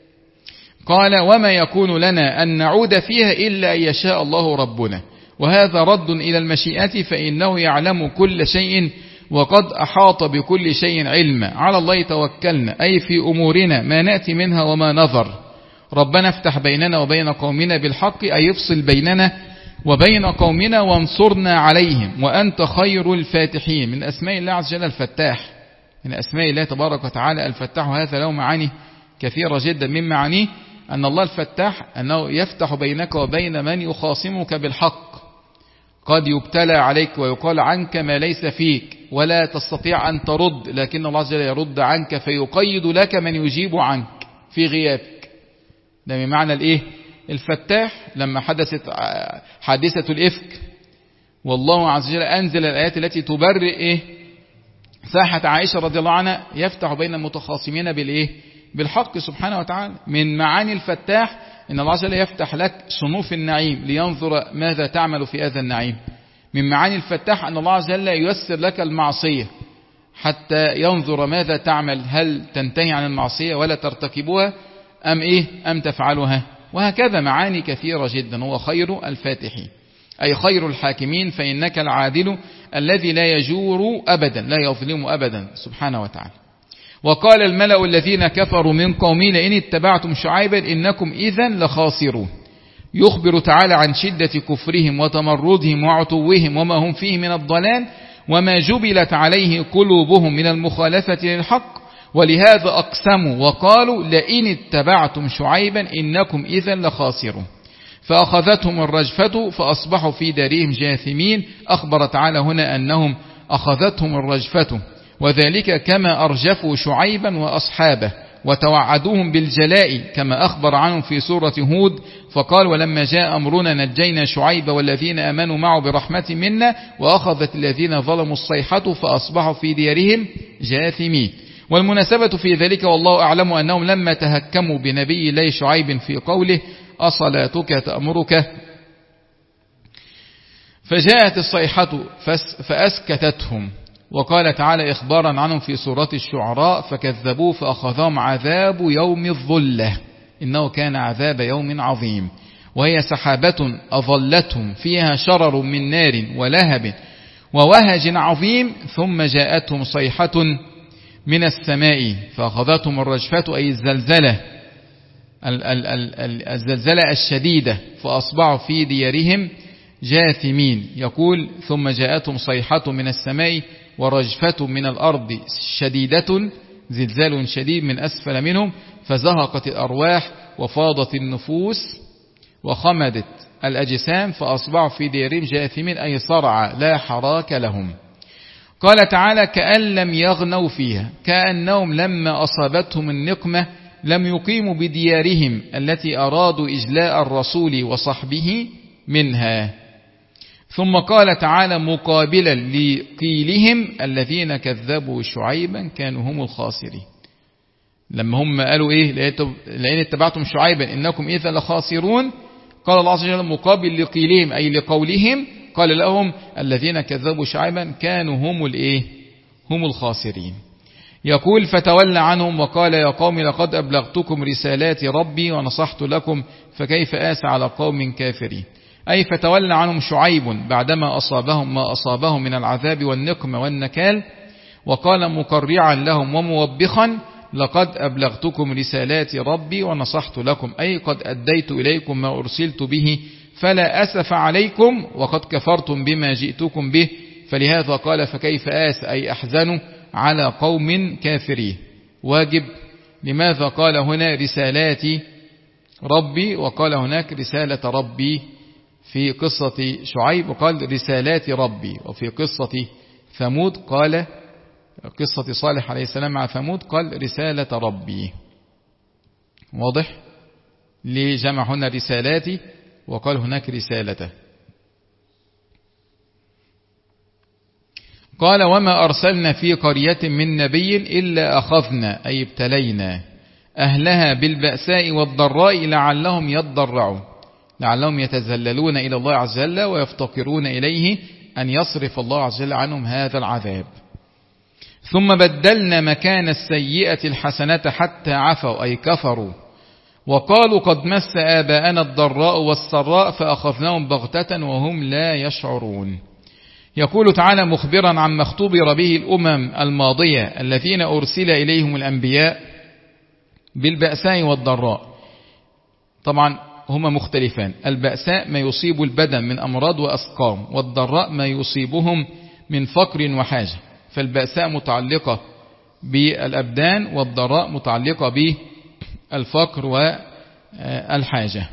قال وما يكون لنا أن نعود فيها إلا أن يشاء الله ربنا، وهذا رد إلى المشيئة فإنه يعلم كل شيء وقد أحاط بكل شيء علما. على الله توكلنا، أي في أمورنا ما نأتي منها وما نظر. ربنا افتح بيننا وبين قومنا بالحق، أي يفصل بيننا وبين قومنا وانصرنا عليهم وأنت خير الفاتحين. من أسماء الله عز وجل الفتاح، من أسماء الله تبارك وتعالى الفتاح، وهذا له معاني كثيرة جدا. من معانيه أن الله الفتاح أنه يفتح بينك وبين من يخاصمك بالحق. قد يبتلى عليك ويقال عنك ما ليس فيك ولا تستطيع أن ترد، لكن الله عز وجل يرد عنك فيقيد لك من يجيب عنك في غيابك. ده من معنى الايه الفتاح. لما حدثت حادثة الإفك والله عز وجل أنزل الآيات التي تبرئ إيه ساحة عائشة رضي الله عنها، يفتح بين المتخاصمين بالإيه بالحق سبحانه وتعالى. من معاني الفتاح إن الله عز وجل يفتح لك صنوف النعيم لينظر ماذا تعمل في هذا النعيم. من معاني الفتاح أن الله عز وجل ييسر لك المعصية حتى ينظر ماذا تعمل، هل تنتهي عن المعصية ولا ترتكبها أم إيه أم تفعلها. وهكذا معاني كثيرة جدا. هو خير الفاتحين أي خير الحاكمين، فإنك العادل الذي لا يجور أبدا لا يظلم أبدا سبحانه وتعالى. وقال الملأ الذين كفروا من قومه لئن اتبعتم شعيبا إنكم إذا لخاسرون. يخبر تعالى عن شدة كفرهم وتمردهم وعتوهم وما هم فيه من الضلال وما جبلت عليه قلوبهم من المخالفة للحق، ولهذا أقسموا وقالوا لئن اتبعتم شعيبا إنكم إذا لخاسرون. فأخذتهم الرجفة فأصبحوا في دارهم جاثمين. أخبر تعالى هنا أنهم أخذتهم الرجفة، وذلك كما أرجفوا شعيبا وأصحابه وتوعدوهم بالجلاء كما أخبر عنهم في سورة هود. فقال ولما جاء أمرنا نجينا شعيب والذين آمنوا معه برحمة منا وأخذت الذين ظلموا الصيحة فأصبحوا في ديارهم جاثمين. والمناسبة في ذلك والله أعلم أنهم لما تهكموا بنبي الله شعيب في قوله أصلاتك تأمرك، فجاءت الصيحة فأسكتتهم. وقال تعالى إخبارا عنهم في سورة الشعراء فكذبوا فأخذهم عذاب يوم الظلة إنه كان عذاب يوم عظيم. وهي سحابة أظلتهم فيها شرر من نار ولهب ووهج عظيم، ثم جاءتهم صيحة من السماء فأخذتهم الرجفة أي الزلزلة الزلزلة الشديدة فأصبحوا في ديارهم جاثمين. يقول ثم جاءتهم صيحة من السماء ورجفة من الأرض شديدة، زلزال شديد من أسفل منهم، فزهقت الأرواح وفاضت النفوس وخمدت الأجسام فأصبحوا في ديارهم جاثمين أي صرعى لا حراك لهم. قال تعالى كأن لم يغنوا فيها، كأنهم لما أصابتهم النقمة لم يقيموا بديارهم التي أرادوا إجلاء الرسول وصحبه منها. ثم قال تعالى مقابلا لقيلهم الذين كذبوا شعيبا كانوا هم الخاسرين. لما هم قالوا إيه لئن اتبعتم شعيبا إنكم إذا لخاسرون، قال الله عز وجل مقابل لقيلهم أي لقولهم قال لهم الذين كذبوا شعيبا كانوا هم الإيه هم الخاسرين. يقول فتولى عنهم وقال يا قوم لقد أبلغتكم رسالات ربي ونصحت لكم فكيف آسى على قوم كافرين. أي فتولى عنهم شعيب بعدما أصابهم ما أصابهم من العذاب والنقم والنكال، وقال مقرعا لهم وموبخا لقد أبلغتكم رسالات ربي ونصحت لكم، أي قد أديت إليكم ما أرسلت به فلا أسف عليكم وقد كفرتم بما جئتكم به، فلهذا قال فكيف آس أي أحزن على قوم كافرين. واجب لماذا قال هنا رسالات ربي وقال هناك رسالة ربي في قصة شعيب وقال رسالات ربي، وفي قصة ثمود قال قصة صالح عليه السلام مع ثمود قال رسالة ربي. واضح؟ لجمع هنا رسالاتي وقال هناك رسالته. قال وما أرسلنا في قرية من نبي إلا أخذنا أي ابتلينا أهلها بالبأساء والضراء لعلهم يضرعون، لعلهم يتذللون إلى الله عز وجل ويفتقرون إليه أن يصرف الله عز وجل عنهم هذا العذاب. ثم بدلنا مكان السيئة الحسنة حتى عفوا أي كفروا وقالوا قد مس آباءنا الضراء والسراء فأخذناهم بغتة وهم لا يشعرون. يقول تعالى مخبرا عما اختبر به الأمم الماضية الذين أرسل إليهم الأنبياء بالبأساء والضراء. طبعا هما مختلفان، البأساء ما يصيب البدن من أمراض وأسقام، والضراء ما يصيبهم من فقر وحاجة، فالبأساء متعلقة بالأبدان والضراء متعلقة بالفقر والحاجة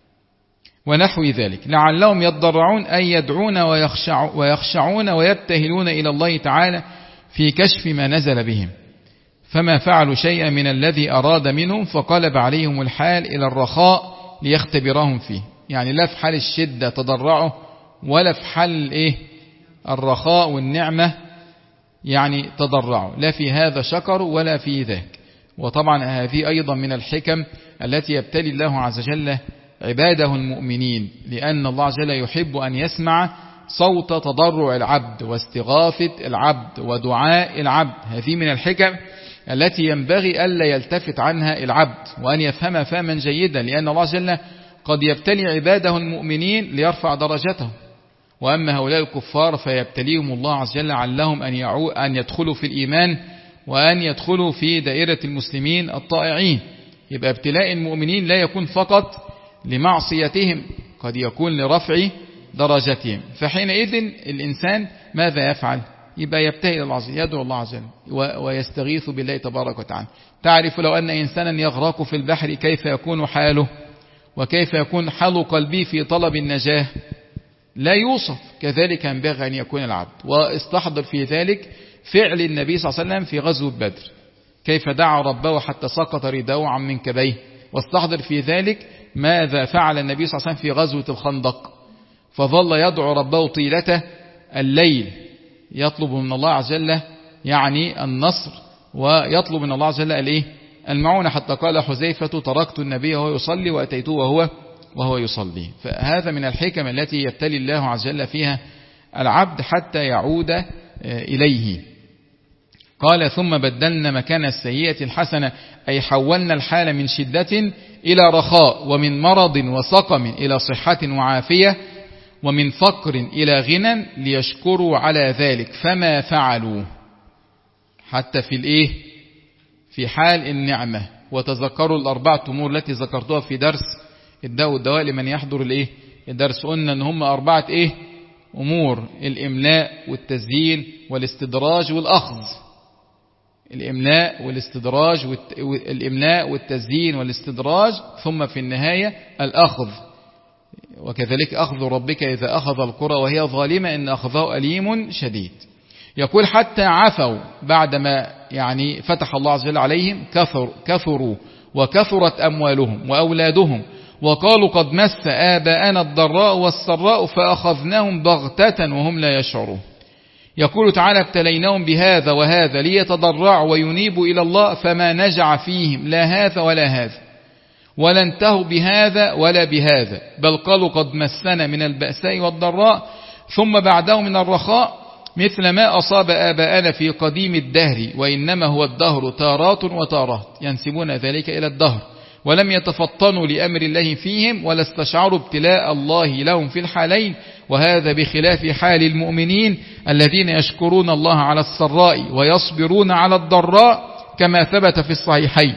ونحو ذلك. لعلهم يضرعون أي يدعون ويخشع ويخشعون ويبتهلون إلى الله تعالى في كشف ما نزل بهم، فما فعلوا شيئا من الذي أراد منهم فقلب عليهم الحال إلى الرخاء ليختبرهم فيه. يعني لا في حال الشدة تضرعوا ولا في حال إيه الرخاء والنعمة يعني تضرعوا، لا في هذا شكروا ولا في ذاك. وطبعا هذه أيضا من الحكم التي يبتلي الله عز وجل عباده المؤمنين، لأن الله عز وجل يحب أن يسمع صوت تضرع العبد واستغاثة العبد ودعاء العبد. هذه من الحكم التي ينبغي ألا يلتفت عنها العبد وأن يفهم فهما جيدا، لأن الله عز وجل قد يبتلي عباده المؤمنين ليرفع درجتهم، وأما هؤلاء الكفار فيبتليهم الله عز وجل علهم أن, أن يدخلوا في الإيمان وأن يدخلوا في دائرة المسلمين الطائعين. يبقى ابتلاء المؤمنين لا يكون فقط لمعصيتهم، قد يكون لرفع درجتهم، فحينئذ الإنسان ماذا يفعل؟ يبقى يبتهل الله عز وجل، يدعو الله عز وجل ويستغيث بالله تبارك وتعالى. تعرف لو أن إنسانا يغرق في البحر كيف يكون حاله وكيف يكون حال قلبه في طلب النجاة لا يوصف. كذلك ينبغي أن يكون العبد. واستحضر في ذلك فعل النبي صلى الله عليه وسلم في غزوة بدر، كيف دعا ربه حتى سقط رداءه عن منكبيه. واستحضر في ذلك ماذا فعل النبي صلى الله عليه وسلم في غزوة الخندق، فظل يدعو ربه طيلة الليل يطلب من الله عز وجل يعني النصر، ويطلب من الله عز وجل الايه المعونة، حتى قال حذيفة تركت النبي وهو يصلي وأتيته وهو وهو يصلي. فهذا من الحكم التي يبتلي الله عز وجل فيها العبد حتى يعود إليه. قال ثم بدلنا مكان السيئة الحسنة أي حولنا الحال من شدة إلى رخاء، ومن مرض وسقم إلى صحة وعافية، ومن فقر إلى غنى ليشكروا على ذلك فما فعلوا. حتى في الإيه في حال النعمة. وتذكروا الأربعة أمور التي ذكرتها في درس الدواء والدواء لمن يحضر الإيه الدرس. قلنا أن هم أربعة إيه أمور: الإملاء والتسجيل والاستدراج والأخذ. الإملاء والاستدراج والت... الإملاء والتسجيل والاستدراج، ثم في النهاية الأخذ. وكذلك أخذ ربك إذا أخذ القرى وهي ظالمة إن أخذه أليم شديد. يقول حتى عفوا بعدما يعني فتح الله عز وجل عليهم كثر كثروا وكثرت أموالهم وأولادهم، وقالوا قد مس آباءنا الضراء والسراء فأخذناهم بغتة وهم لا يشعرون. يقول تعالى ابتليناهم بهذا وهذا ليتضرعوا وينيبوا إلى الله فما نجع فيهم لا هذا ولا هذا، ولا انتهوا بهذا ولا بهذا، بل قالوا قد مسنا من البأساء والضراء ثم بعده من الرخاء مثل ما أصاب آباءنا في قديم الدهر، وإنما هو الدهر تارات وتارات، ينسبون ذلك إلى الدهر، ولم يتفطنوا لأمر الله فيهم ولا استشعروا ابتلاء الله لهم في الحالين، وهذا بخلاف حال المؤمنين الذين يشكرون الله على السراء ويصبرون على الضراء، كما ثبت في الصحيحين: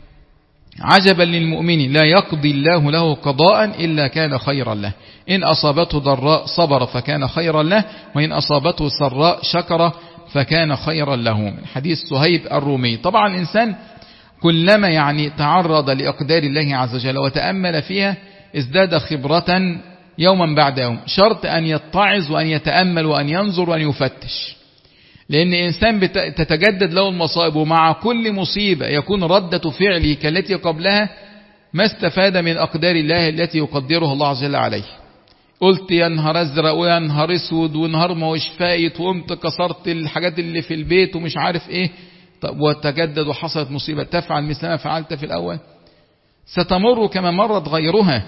عجبا للمؤمن لا يقضي الله له قضاء إلا كان خيرا له، إن أصابته ضراء صبر فكان خيرا له، وإن أصابته سراء شكر فكان خيرا له. من حديث صهيب الرومي. طبعا الإنسان كلما يعني تعرض لأقدار الله عز وجل وتأمل فيها ازداد خبرة يوما بعد يوم، شرط أن يتعظ وأن يتأمل وأن ينظر وأن يفتش، لأن إنسان تتجدد له المصائب، ومع كل مصيبة يكون ردة فعله كالتي قبلها، ما استفاد من أقدار الله التي يقدرها الله عز وجل عليه. قلت يا نهار أزرق ويا نهار أسود ونهار ما هوش فايت، وقمت كسرت الحاجات اللي في البيت ومش عارف إيه، طب وتجدد وحصلت مصيبة، تفعل مثل ما فعلت في الأول؟ ستمر كما مرت غيرها،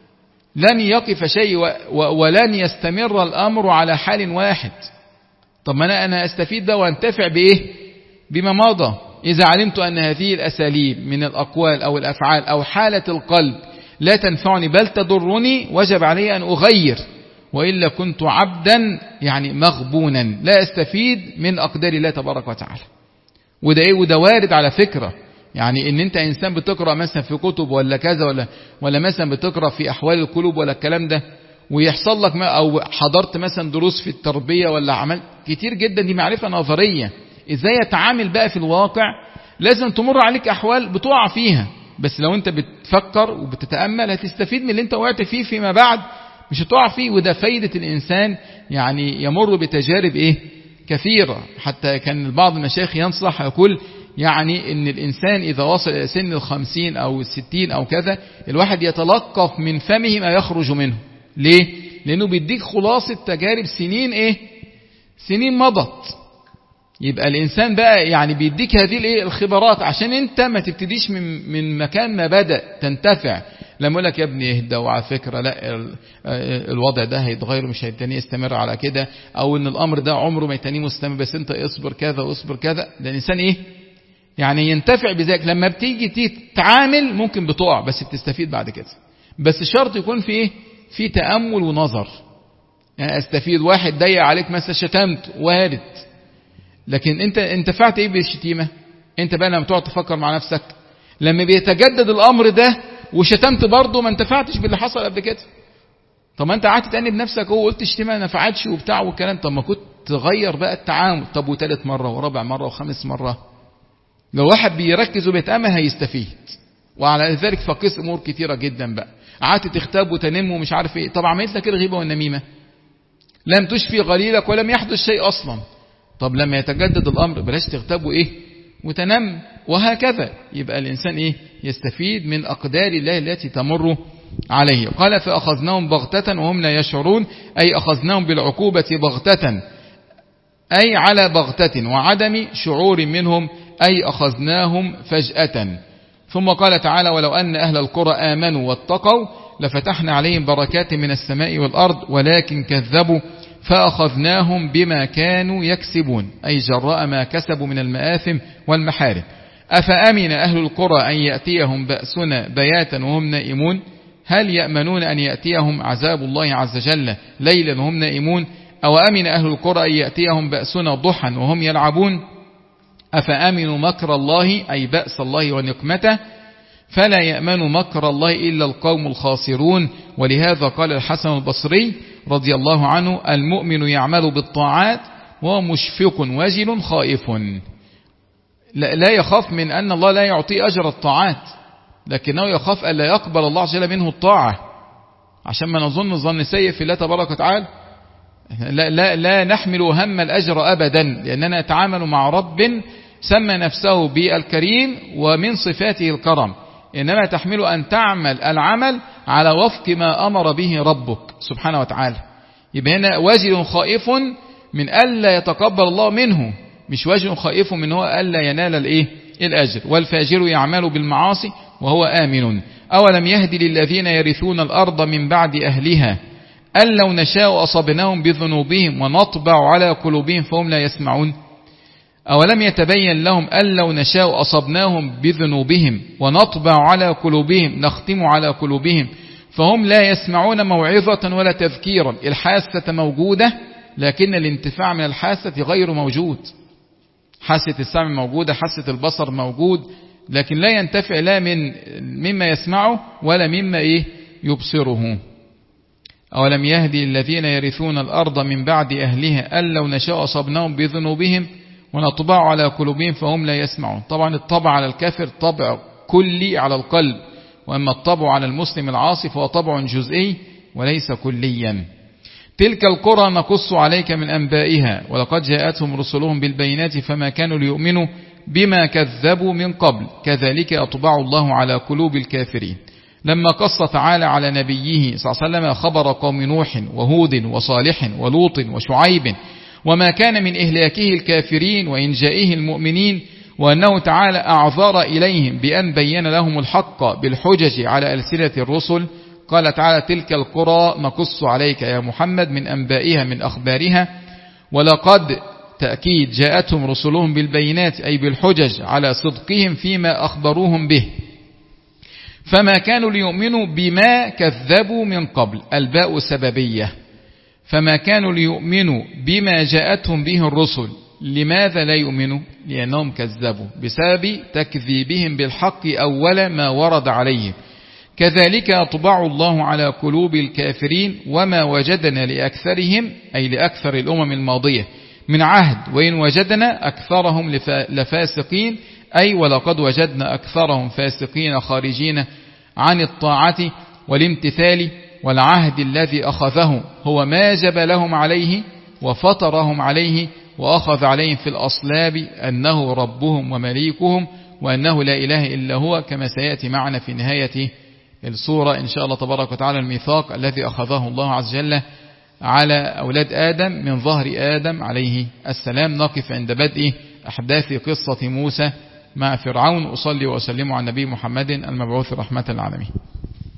لن يقف شيء ولن يستمر الأمر على حال واحد. طب ما أنا, أنا أستفيد ده وأنتفع بإيه؟ بما مضى. إذا علمت أن هذه الأساليب من الأقوال أو الأفعال أو حالة القلب لا تنفعني بل تضرني، وجب علي أن أغير، وإلا كنت عبدا يعني مغبونا لا أستفيد من أقدار الله تبارك وتعالى. وده إيه؟ وده وارد على فكرة، يعني إن أنت إنسان بتقرأ مثلا في كتب ولا كذا ولا ولا مثلا بتقرأ في أحوال القلوب ولا الكلام ده، ويحصل لك ما أو حضرت مثلا دروس في التربية ولا عملت كتير جدا، دي معرفة نظرية. إزاي يتعامل بقى في الواقع؟ لازم تمر عليك أحوال بتقع فيها، بس لو أنت بتفكر وبتتأمل هتستفيد من اللي أنت وقعت فيه فيما بعد، مش هتقع فيه. وده فايدة الإنسان، يعني يمر بتجارب إيه كثيرة. حتى كان بعض المشايخ ينصح يقول يعني إن الإنسان إذا وصل إلى سن الخمسين أو الستين أو كذا، الواحد يتلقف من فمه ما يخرج منه. ليه؟ لأنه بيديك خلاصة تجارب سنين إيه؟ سنين مضت. يبقى الإنسان بقى يعني بيديك هذه الإيه الخبرات عشان أنت ما تبتديش من من مكان ما بدأ، تنتفع. لما يقول لك يا ابني اهدى، وعلى فكرة لا الوضع ده هيتغير مش هيتني يستمر على كده، أو إن الأمر ده عمره ما يتني مستمر، بس أنت اصبر كذا واصبر كذا. ده الإنسان إيه يعني ينتفع بذلك. لما بتيجي تتعامل ممكن بتقع، بس بتستفيد بعد كده. بس شرط يكون في إيه؟ في تأمل ونظر. يعني استفيد. واحد ضيق عليك مثلا شتمت، وارد، لكن انت انتفعت ايه بالشتيمة؟ انت بقى لما تقعد تفكر مع نفسك، لما بيتجدد الامر ده وشتمت برضه ما انتفعتش باللي حصل قبل كده. طب ما انت قعدت تأنب نفسك وقلت شتيمة ما نفعتش وبتاع والكلام، طب ما كنت تغير بقى التعامل. طب وثالث مرة ورابع مرة وخامس مرة. لو واحد بيركز وبيتأمل هيستفيد. وعلى ذلك فقس امور كتيرة جدا بقى. قعدت تختاب وتنم ومش عارف ايه، طب عملت لك الغيبة والنميمة، لم تشفي غليلك ولم يحدث شيء اصلا. طب لما يتجدد الامر بلاش تغتاب وايه وتنم، وهكذا. يبقى الانسان ايه يستفيد من اقدار الله التي تمر عليه. قال فاخذناهم بغتة وهم لا يشعرون، اي اخذناهم بالعقوبة بغتة، اي على بغتة وعدم شعور منهم، اي اخذناهم فجأة. ثم قال تعالى ولو ان اهل القرى امنوا واتقوا لفتحنا عليهم بركات من السماء والارض ولكن كذبوا فأخذناهم بما كانوا يكسبون، أي جراء ما كسبوا من المآثم والمحارم. أفأمن أهل القرى أن يأتيهم بأسنا بياتا وهم نائمون؟ هل يأمنون أن يأتيهم عذاب الله عز وجل ليلا وهم نائمون؟ أو أمن أهل القرى أن يأتيهم بأسنا ضحى وهم يلعبون؟ أفأمنوا مكر الله، أي بأس الله ونقمته، فلا يأمن مكر الله إلا القوم الخاسرون. ولهذا قال الحسن البصري رضي الله عنه المؤمن يعمل بالطاعات وهو مشفق وجل خائف، لا يخاف من أن الله لا يعطي أجر الطاعات، لكنه يخاف أن لا يقبل الله عز وجل منه الطاعة، عشان ما نظن ظن سيء في الله تبارك وتعالى. لا, لا, لا نحمل هم الأجر أبدا، لأننا نتعامل مع رب سمى نفسه بالكريم ومن صفاته الكرم، إنما تحمل أن تعمل العمل على وفق ما أمر به ربك سبحانه وتعالى. يبقى هنا واجل خائف من ألا يتقبل الله منه، مش واجل خائف من هو ألا ينال الإيه الأجر. والفاجر يعمل بالمعاصي وهو آمن. أولم يهدي للذين يرثون الأرض من بعد أهلها أن لو نشاء أصبناهم بذنوبهم ونطبع على قلوبهم فهم لا يسمعون. أولم يتبين لهم أن لو نشاء أصبناهم بذنوبهم ونطبع على قلوبهم نختم على قلوبهم فهم لا يسمعون موعظة ولا تذكيرا. الحاسة موجودة لكن الانتفاع من الحاسة غير موجود. حاسة السمع موجودة، حاسة البصر موجود، لكن لا ينتفع لا من مما يسمعه ولا مما إيه يبصره. أولم يهدي الذين يرثون الأرض من بعد أهلها أن لو نشاء أصبناهم بذنوبهم ونطبع على قلوبهم فهم لا يسمعون. طبعا الطبع على الكافر طبع كلي على القلب، وأما الطبع على المسلم العاصي فهو طبع جزئي وليس كليا. تلك القرى نقص عليك من أنبائها ولقد جاءتهم رسلهم بالبينات فما كانوا ليؤمنوا بما كذبوا من قبل كذلك أطبع الله على قلوب الكافرين. لما قص تعالى على نبيه صلى الله عليه وسلم خبر قوم نوح وهود وصالح ولوط وشعيب وما كان من إهلاكه الكافرين وإنجائه المؤمنين، وأنه تعالى أعذر إليهم بأن بين لهم الحق بالحجج على ألسنة الرسل، قال تعالى تلك القرى نقص عليك يا محمد من أنبائها من أخبارها ولقد تأكيد جاءتهم رسلهم بالبينات أي بالحجج على صدقهم فيما أخبروهم به فما كانوا ليؤمنوا بما كذبوا من قبل. الباء سببية، فما كانوا ليؤمنوا بما جاءتهم به الرسل. لماذا لا يؤمنوا؟ لأنهم كذبوا بسبب تكذيبهم بالحق أول ما ورد عليهم. كذلك أطبع الله على قلوب الكافرين وما وجدنا لأكثرهم أي لأكثر الأمم الماضية من عهد وإن وجدنا أكثرهم لفاسقين أي ولقد وجدنا أكثرهم فاسقين خارجين عن الطاعة والامتثال، والعهد الذي أخذه هو ما جبلهم عليه وفطرهم عليه وأخذ عليهم في الأصلاب أنه ربهم ومليكهم وأنه لا إله إلا هو، كما سيأتي معنا في نهاية السورة إن شاء الله تبارك وتعالى الميثاق الذي أخذه الله عز وجل على أولاد آدم من ظهر آدم عليه السلام. نقف عند بدء أحداث قصة موسى مع فرعون. أصلي وأسلم على النبي محمد المبعوث رحمة العالمين.